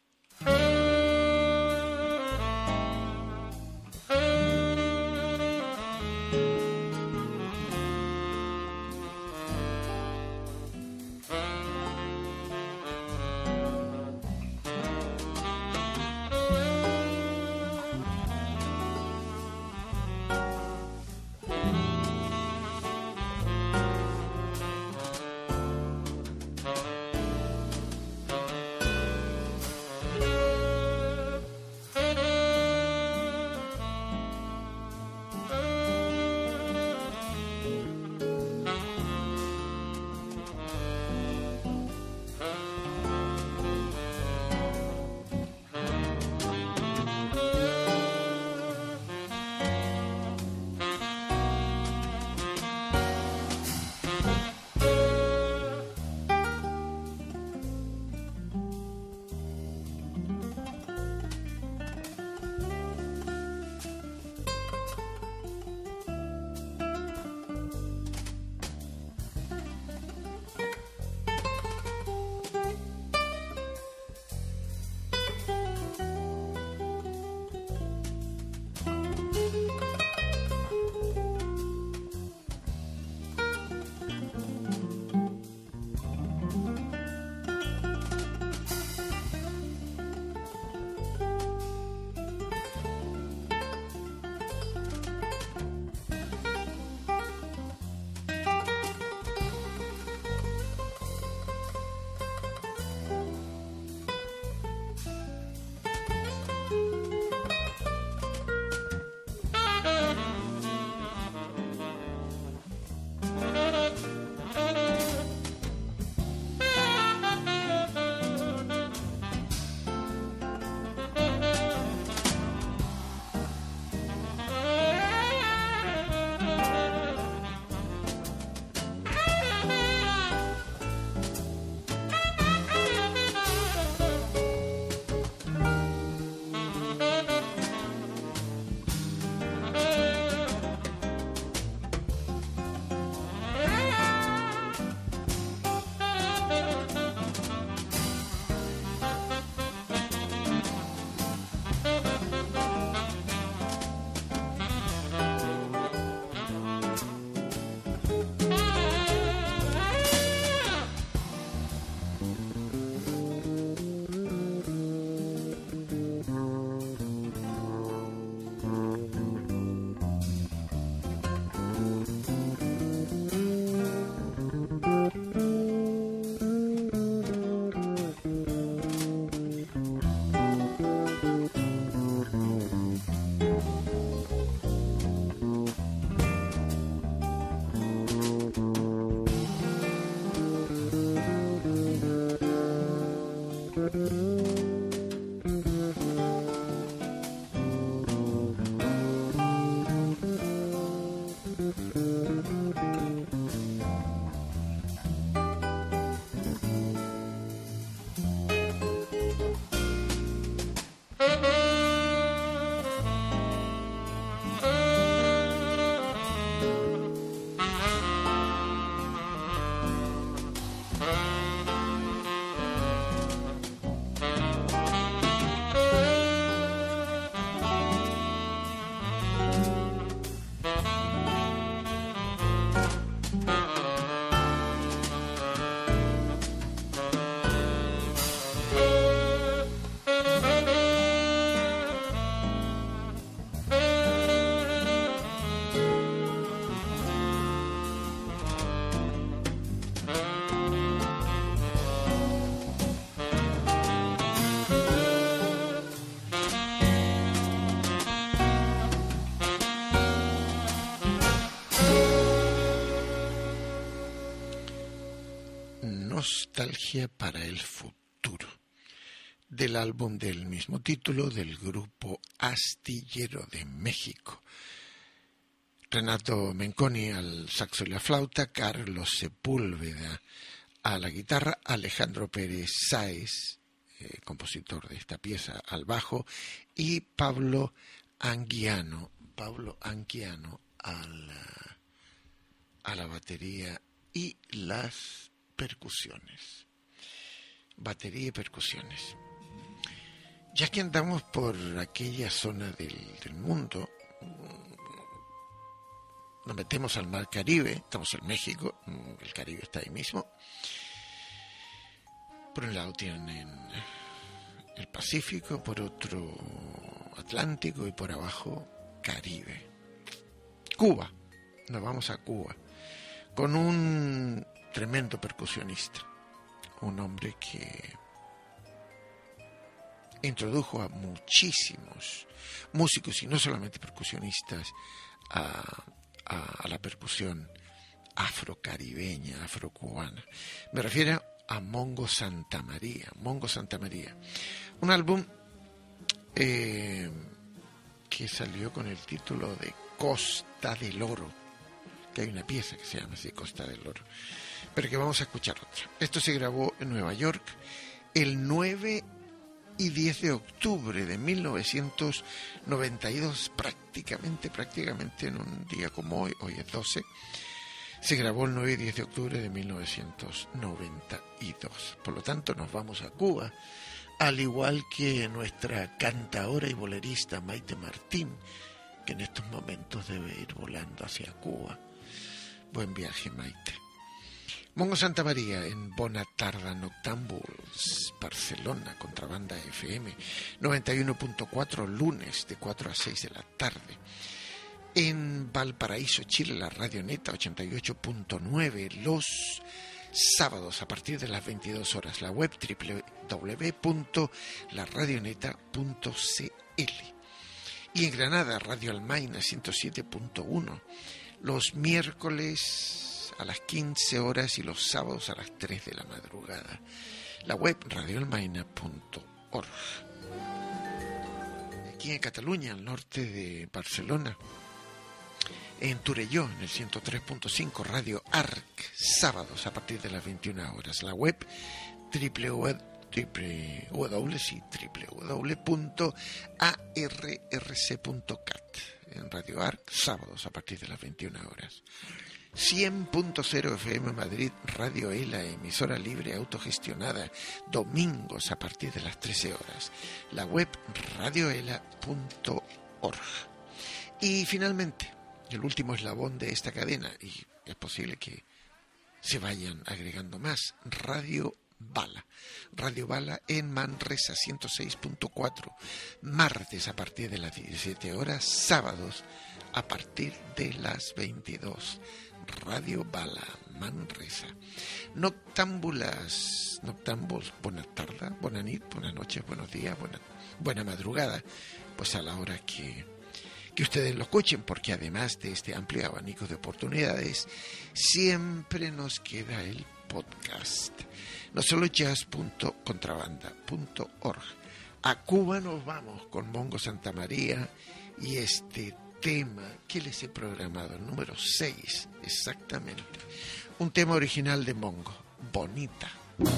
Nostalgia para el futuro, del álbum del mismo título del grupo Astillero de México. Renato Menconi al saxo y la flauta, Carlos Sepúlveda a la guitarra, Alejandro Pérez Sáez, compositor de esta pieza, al bajo, y Pablo Anguiano a la batería y las percusiones. Batería y percusiones. Ya que andamos por aquella zona del mundo, nos metemos al mar Caribe, estamos en México, el Caribe está ahí mismo. Por un lado tienen el Pacífico, por otro Atlántico y por abajo Caribe. Cuba, nos vamos a Cuba, con un tremendo percusionista, un hombre que introdujo a muchísimos músicos y no solamente percusionistas a la percusión afrocaribeña, afrocubana. Me refiero a Mongo Santamaría. Un álbum que salió con el título de Costa del Oro, que hay una pieza que se llama así, Costa del Oro, pero que vamos a escuchar otra. Esto se grabó en Nueva York el 9 y 10 de octubre de 1992, prácticamente en un día como hoy es 12, se grabó el 9 y 10 de octubre de 1992. Por lo tanto, nos vamos a Cuba, al igual que nuestra cantaora y bolerista Maite Martín, que en estos momentos debe ir volando hacia Cuba. Buen viaje, Maite. Mongo Santamaría en Bona Tarda Noctambuls, Barcelona, Contrabanda FM, 91.4, lunes de 4 a 6 de la tarde. En Valparaíso, Chile, la Radio Neta, 88.9, los sábados a partir de las 22 horas. La web www.laradioneta.cl. Y en Granada, Radio Almaina, 107.1, los miércoles a las 15 horas y los sábados a las 3 de la madrugada. La web radioalmaina.org. Aquí en Cataluña, al norte de Barcelona, en Torelló, en el 103.5, Radio Arc, sábados a partir de las 21 horas. La web www.arrc.cat. En Radio Arc, sábados a partir de las 21 horas. 100.0 FM Madrid, Radio ELA, emisora libre autogestionada, domingos a partir de las 13 horas. La web radioela.org. Y finalmente, el último eslabón de esta cadena, y es posible que se vayan agregando más, Radio Bala en Manresa, 106.4, martes a partir de las 17 horas, sábados a partir de las 22. Radio Bala, Manresa. Noctámbuls, buena tarde, buena nit, buenas noches, buenos días, buena madrugada, pues a la hora que ustedes lo escuchen, porque además de este amplio abanico de oportunidades, siempre nos queda el podcast. nosolojazz.contrabanda.org. A Cuba nos vamos con Mongo Santamaría y este tema que les he programado, el número 6 exactamente, un tema original de Mongo, Bonita.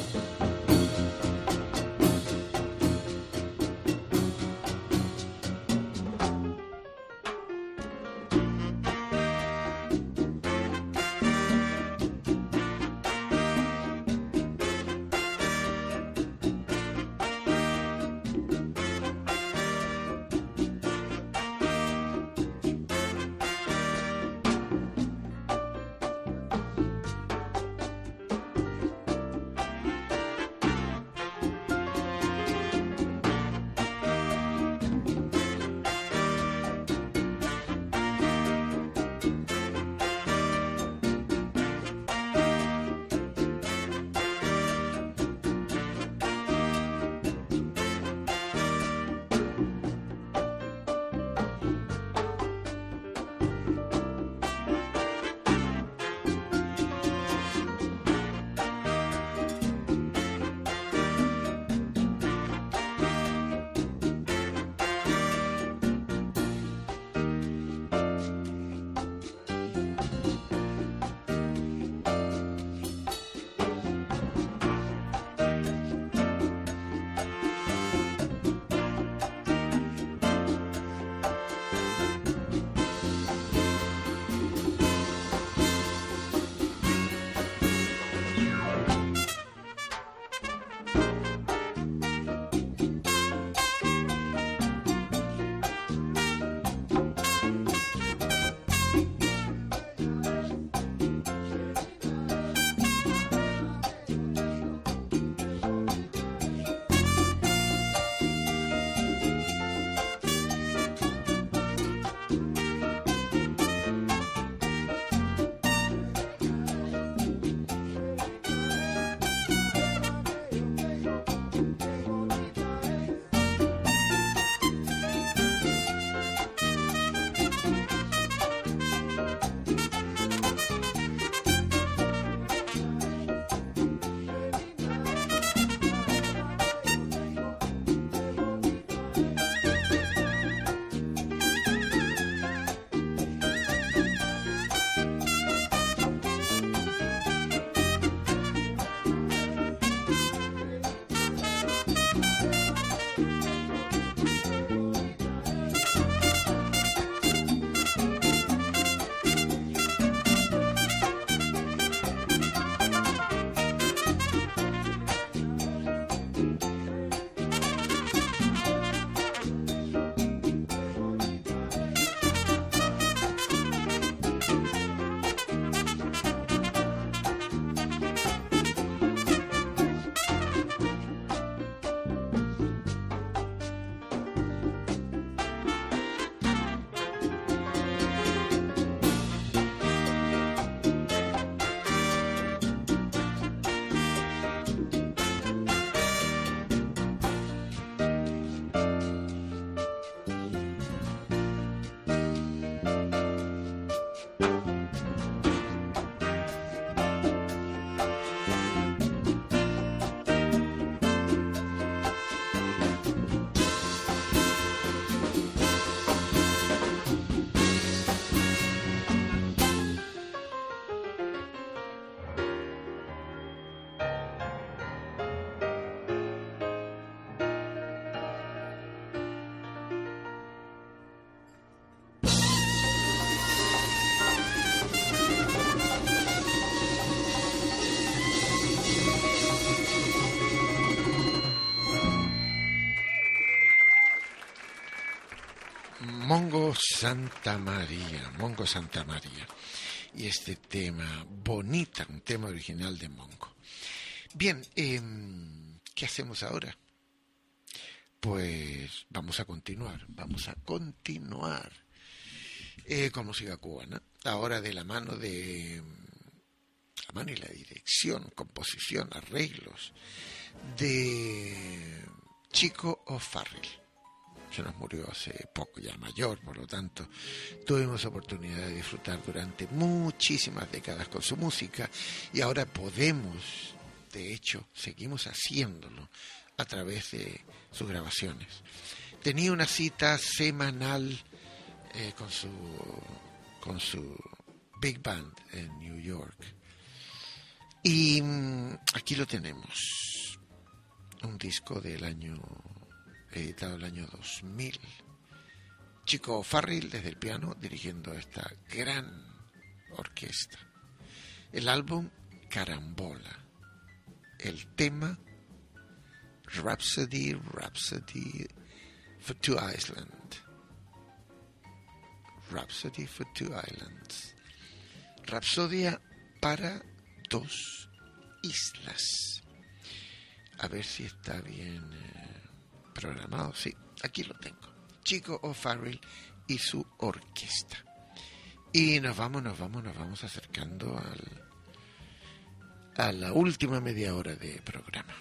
Mongo Santamaría, y este tema, Bonita, un tema original de Mongo. Bien, ¿qué hacemos ahora? Pues vamos a continuar con música cubana, ahora de la mano y la dirección, composición, arreglos de Chico O'Farrill. Se nos murió hace poco, ya mayor, por lo tanto tuvimos oportunidad de disfrutar durante muchísimas décadas con su música y ahora podemos De hecho, seguimos haciéndolo a través de sus grabaciones. Tenía una cita semanal con su Big Band en New York. Y aquí lo tenemos. Un disco del año, editado el año 2000. Chico O'Farrill desde el piano dirigiendo esta gran orquesta. El álbum Carambola. El tema Rhapsody for Two Islands. Rhapsody for Two Islands. Rapsodia para dos islas. A ver si está bien programado. Sí, aquí lo tengo. Chico O'Farrill y su orquesta. Y nos vamos acercando a la última media hora de programa.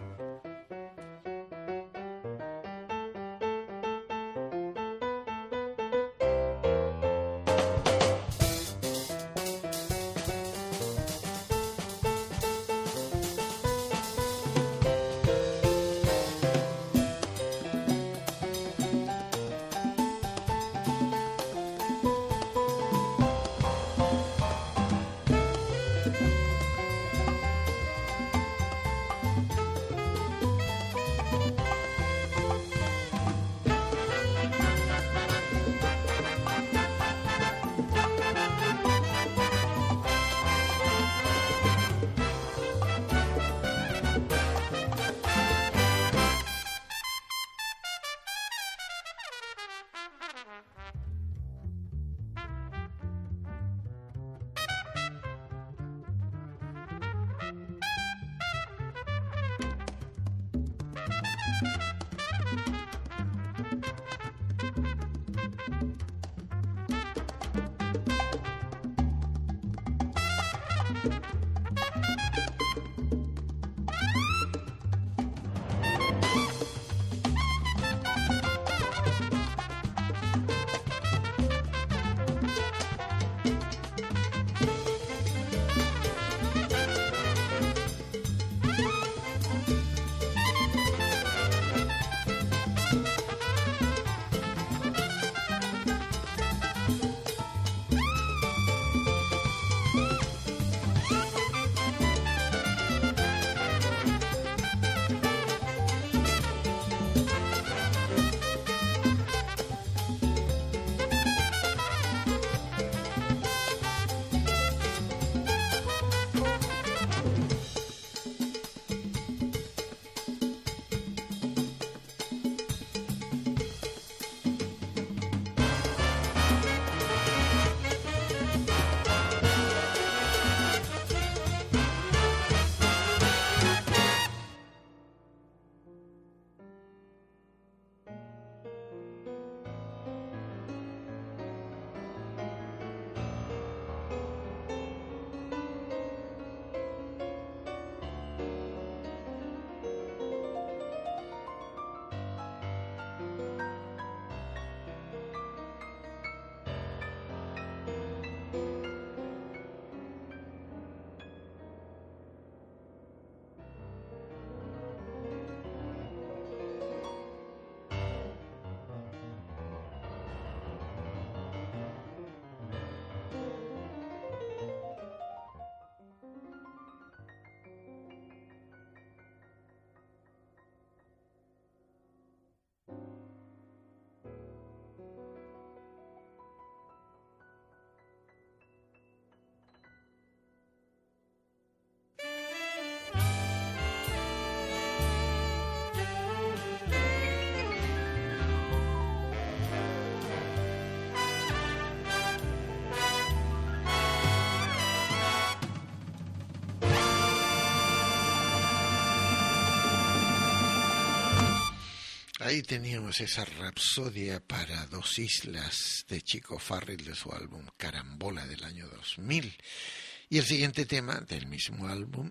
Ahí teníamos esa Rapsodia para dos islas de Chico O'Farrill de su álbum Carambola del año 2000. Y el siguiente tema del mismo álbum,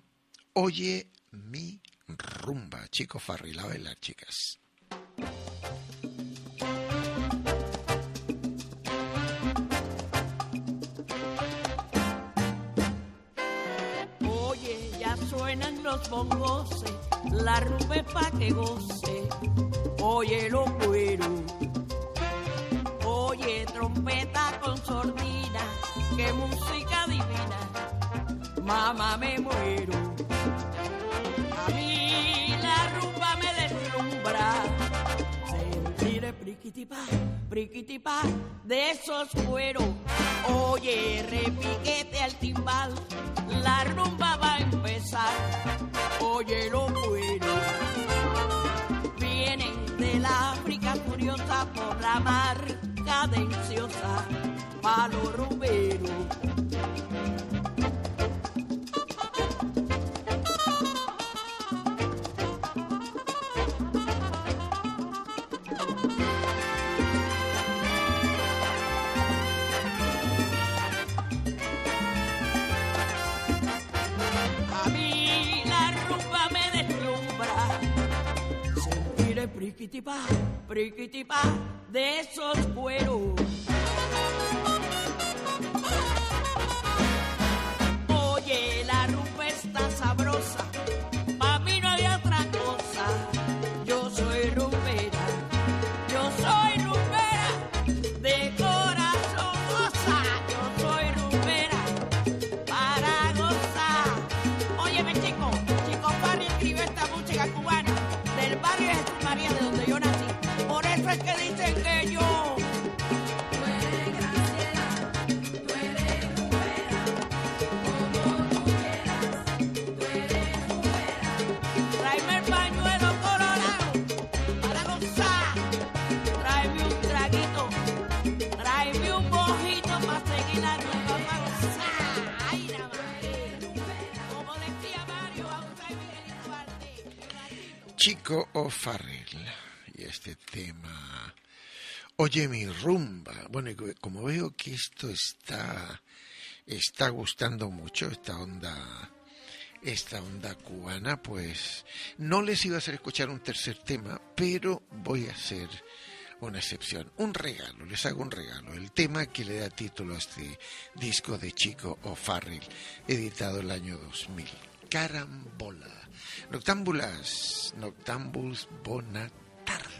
Oye mi rumba. Chico O'Farrill, a bailar, chicas. Oye, ya suenan los bongos, la rumba es pa' que goce. Oye lo cuero, oye trompeta con sordina, qué música divina, mamá me muero. A mí la rumba me deslumbra, sentir el priquitipá de esos cueros. Oye, repiquete al timbal, la rumba va a empezar. Oye, lo cuero, vienen de la África furiosa por la mar cadenciosa, pa' los rumberos. Priquitipá de esos cueros. Oye, la rumba está sabrosa, pa' mí no hay otra cosa. Yo soy rumbera, de corazón goza. Yo soy rumbera para gozar. Óyeme chico Farri escribió esta música cubana del barrio de Jesús María, de donde yo nací. Por eso es que dicen que yo... Tú eres graciera, tú eres rumbera, como tú quieras, tú eres rumbera. Tráeme el pañuelo colorado para gozar, tráeme un traguito, tráeme un mojito para seguir la rumba para gozar. Ay, la madre, como decía Mario, aún trae Miguelito Valdés. Chico O'Farrell. Este tema, oye mi rumba. Bueno, como veo que esto está gustando mucho, esta onda cubana, pues no les iba a hacer escuchar un tercer tema, pero voy a hacer una excepción, un regalo, les hago un regalo, el tema que le da título a este disco de Chico O'Farrell, editado el año 2000, Carambola, Noctambulus bona tarda.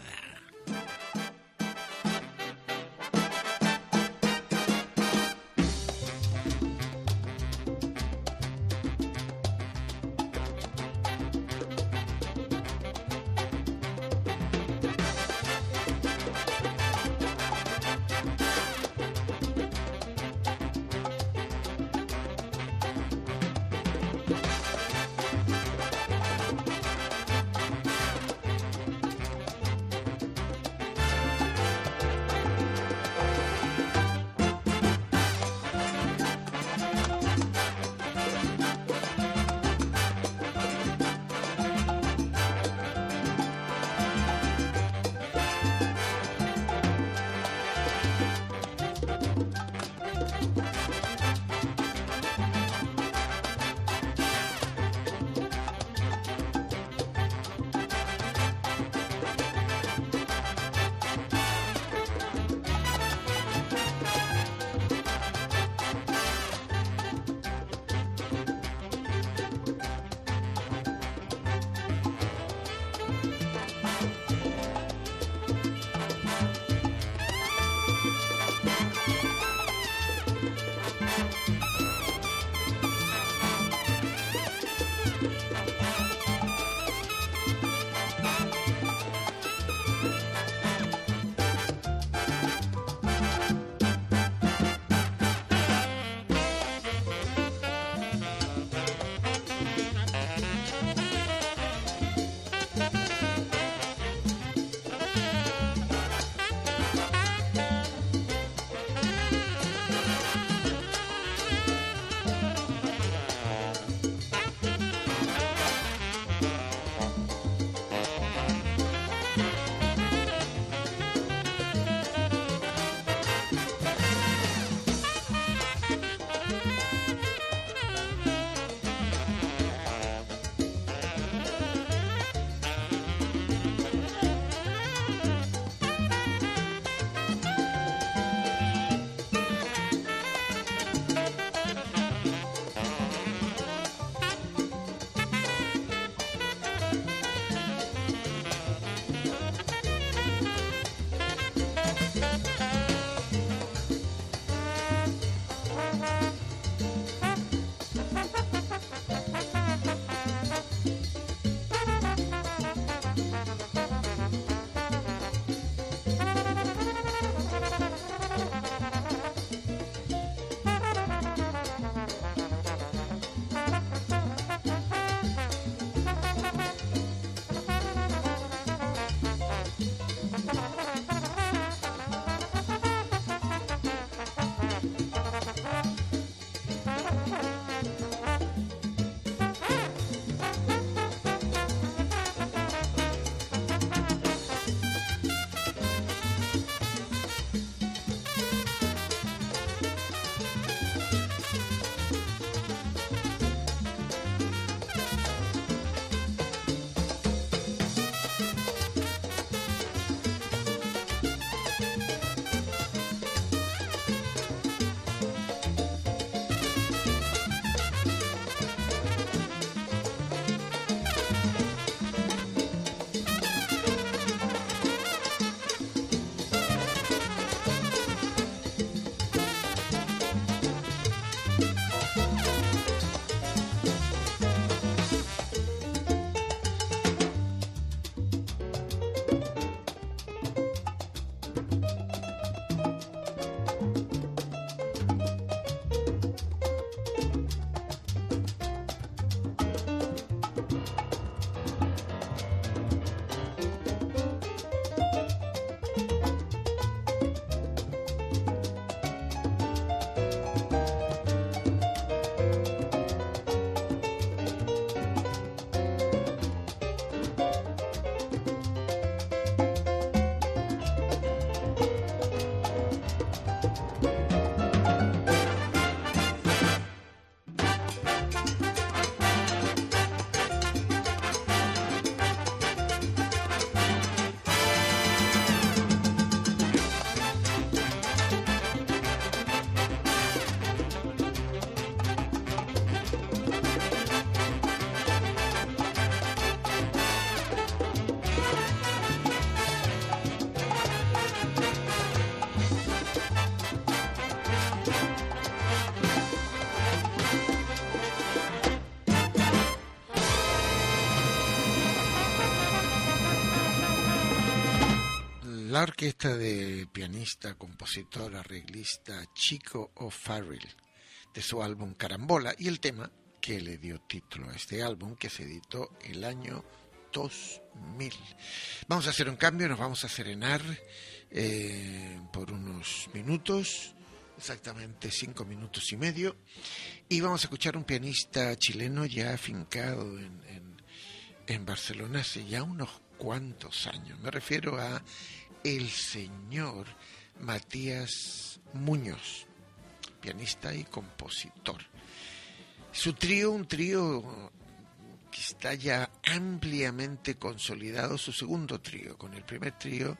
la orquesta de pianista, compositor, arreglista Chico O'Farrill, de su álbum Carambola, y el tema que le dio título a este álbum, que se editó el año 2000. Vamos a hacer un cambio, nos vamos a serenar por unos minutos, exactamente 5 minutos y medio, y vamos a escuchar un pianista chileno ya afincado en Barcelona hace ya unos cuantos años. Me refiero a el señor Matías Muñoz, pianista y compositor. Su trío, un trío que está ya ampliamente consolidado, su segundo trío. Con el primer trío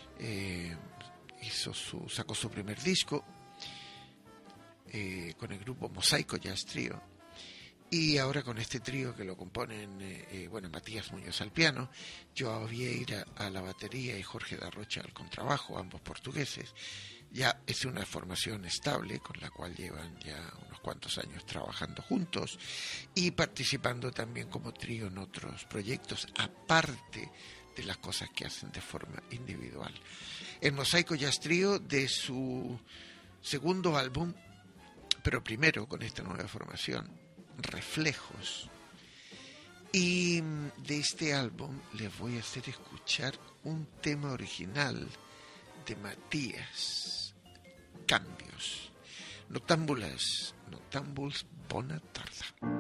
sacó su primer disco con el grupo Mosaico Jazz Trio, y ahora con este trío que lo componen Matías Muñoz al piano, Joao Vieira a la batería y Jorge Darrocha al contrabajo, ambos portugueses. Ya es una formación estable con la cual llevan ya unos cuantos años trabajando juntos y participando también como trío en otros proyectos, aparte de las cosas que hacen de forma individual. El Mosaico Jazz Trio, de su segundo álbum, pero primero con esta nueva formación, Reflejos. Y de este álbum les voy a hacer escuchar un tema original de Matías, Cambios. Noctámbuls, bona tarda.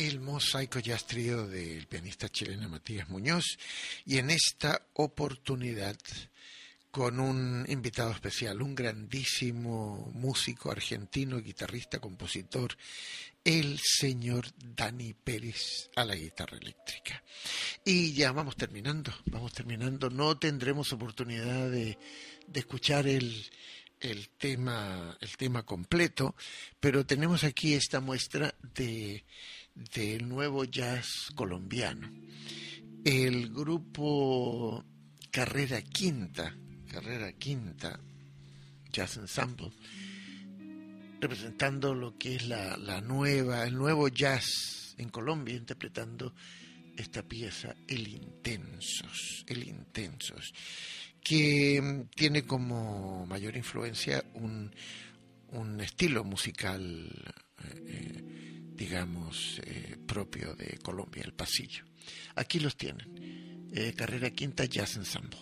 el Mosaico Jazz Trio del pianista chileno Matías Muñoz, y en esta oportunidad con un invitado especial, un grandísimo músico argentino, guitarrista, compositor, el señor Dani Pérez a la guitarra eléctrica. Y ya vamos terminando, no tendremos oportunidad de escuchar el tema completo, pero tenemos aquí esta muestra del nuevo jazz colombiano. El grupo Carrera Quinta Jazz Ensemble, representando lo que es el nuevo jazz en Colombia, interpretando esta pieza, El Intensos, que tiene como mayor influencia un estilo musical, propio de Colombia, el pasillo. Aquí los tienen, Carrera Quinta Jazz Ensemble.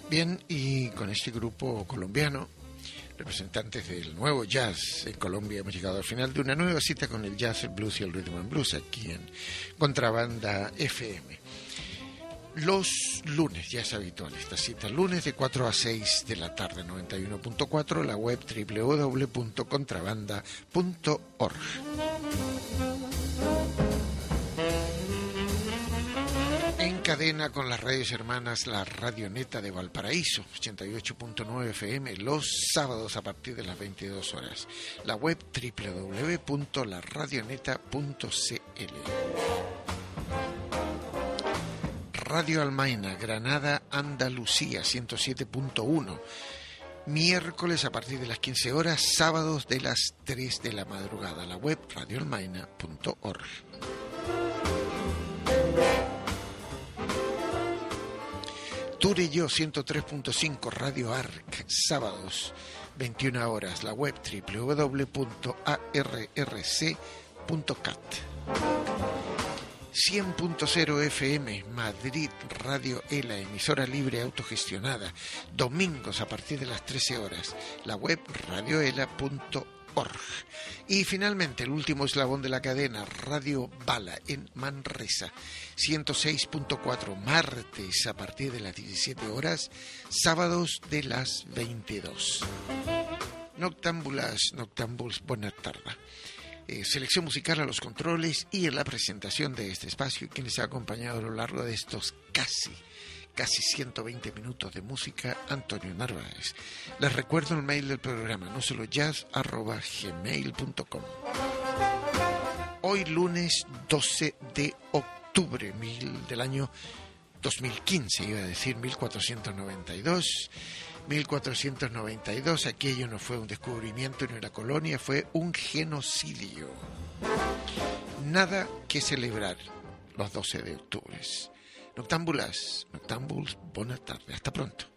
Bien, y con este grupo colombiano, representantes del nuevo jazz en Colombia, hemos llegado al final de una nueva cita con el jazz, el blues y el rhythm and blues aquí en Contrabanda FM. Los lunes, ya es habitual esta cita, lunes de 4 a 6 de la tarde, 91.4, la web www.contrabanda.org. En cadena con las radios hermanas, la Radioneta de Valparaíso, 88.9 FM, los sábados a partir de las 22 horas. La web www.laradioneta.cl. Radio Almaina, Granada, Andalucía, 107.1. Miércoles a partir de las 15 horas, sábados de las 3 de la madrugada. La web radioalmaina.org. Turelló 103.5, Radio Arc, sábados 21 horas, la web www.arrc.cat. 100.0 FM, Madrid, Radio ELA, emisora libre autogestionada, domingos a partir de las 13 horas, la web radioela.org. Y finalmente, el último eslabón de la cadena, Radio Bala, en Manresa, 106.4, martes a partir de las 17 horas, sábados de las 22. Noctámbulas, noctámbuls, buena tarde. Selección musical a los controles y en la presentación de este espacio, quien les ha acompañado a lo largo de estos casi 120 minutos de música, Antonio Narváez. Les recuerdo el mail del programa, no solo jazz@gmail.com. Hoy lunes 12 de octubre del año 2015, iba a decir 1492. 1492, aquello no fue un descubrimiento ni una colonia, fue un genocidio. Nada que celebrar los 12 de octubre. Noctámbulas, noctámbuls, buena tarde, hasta pronto.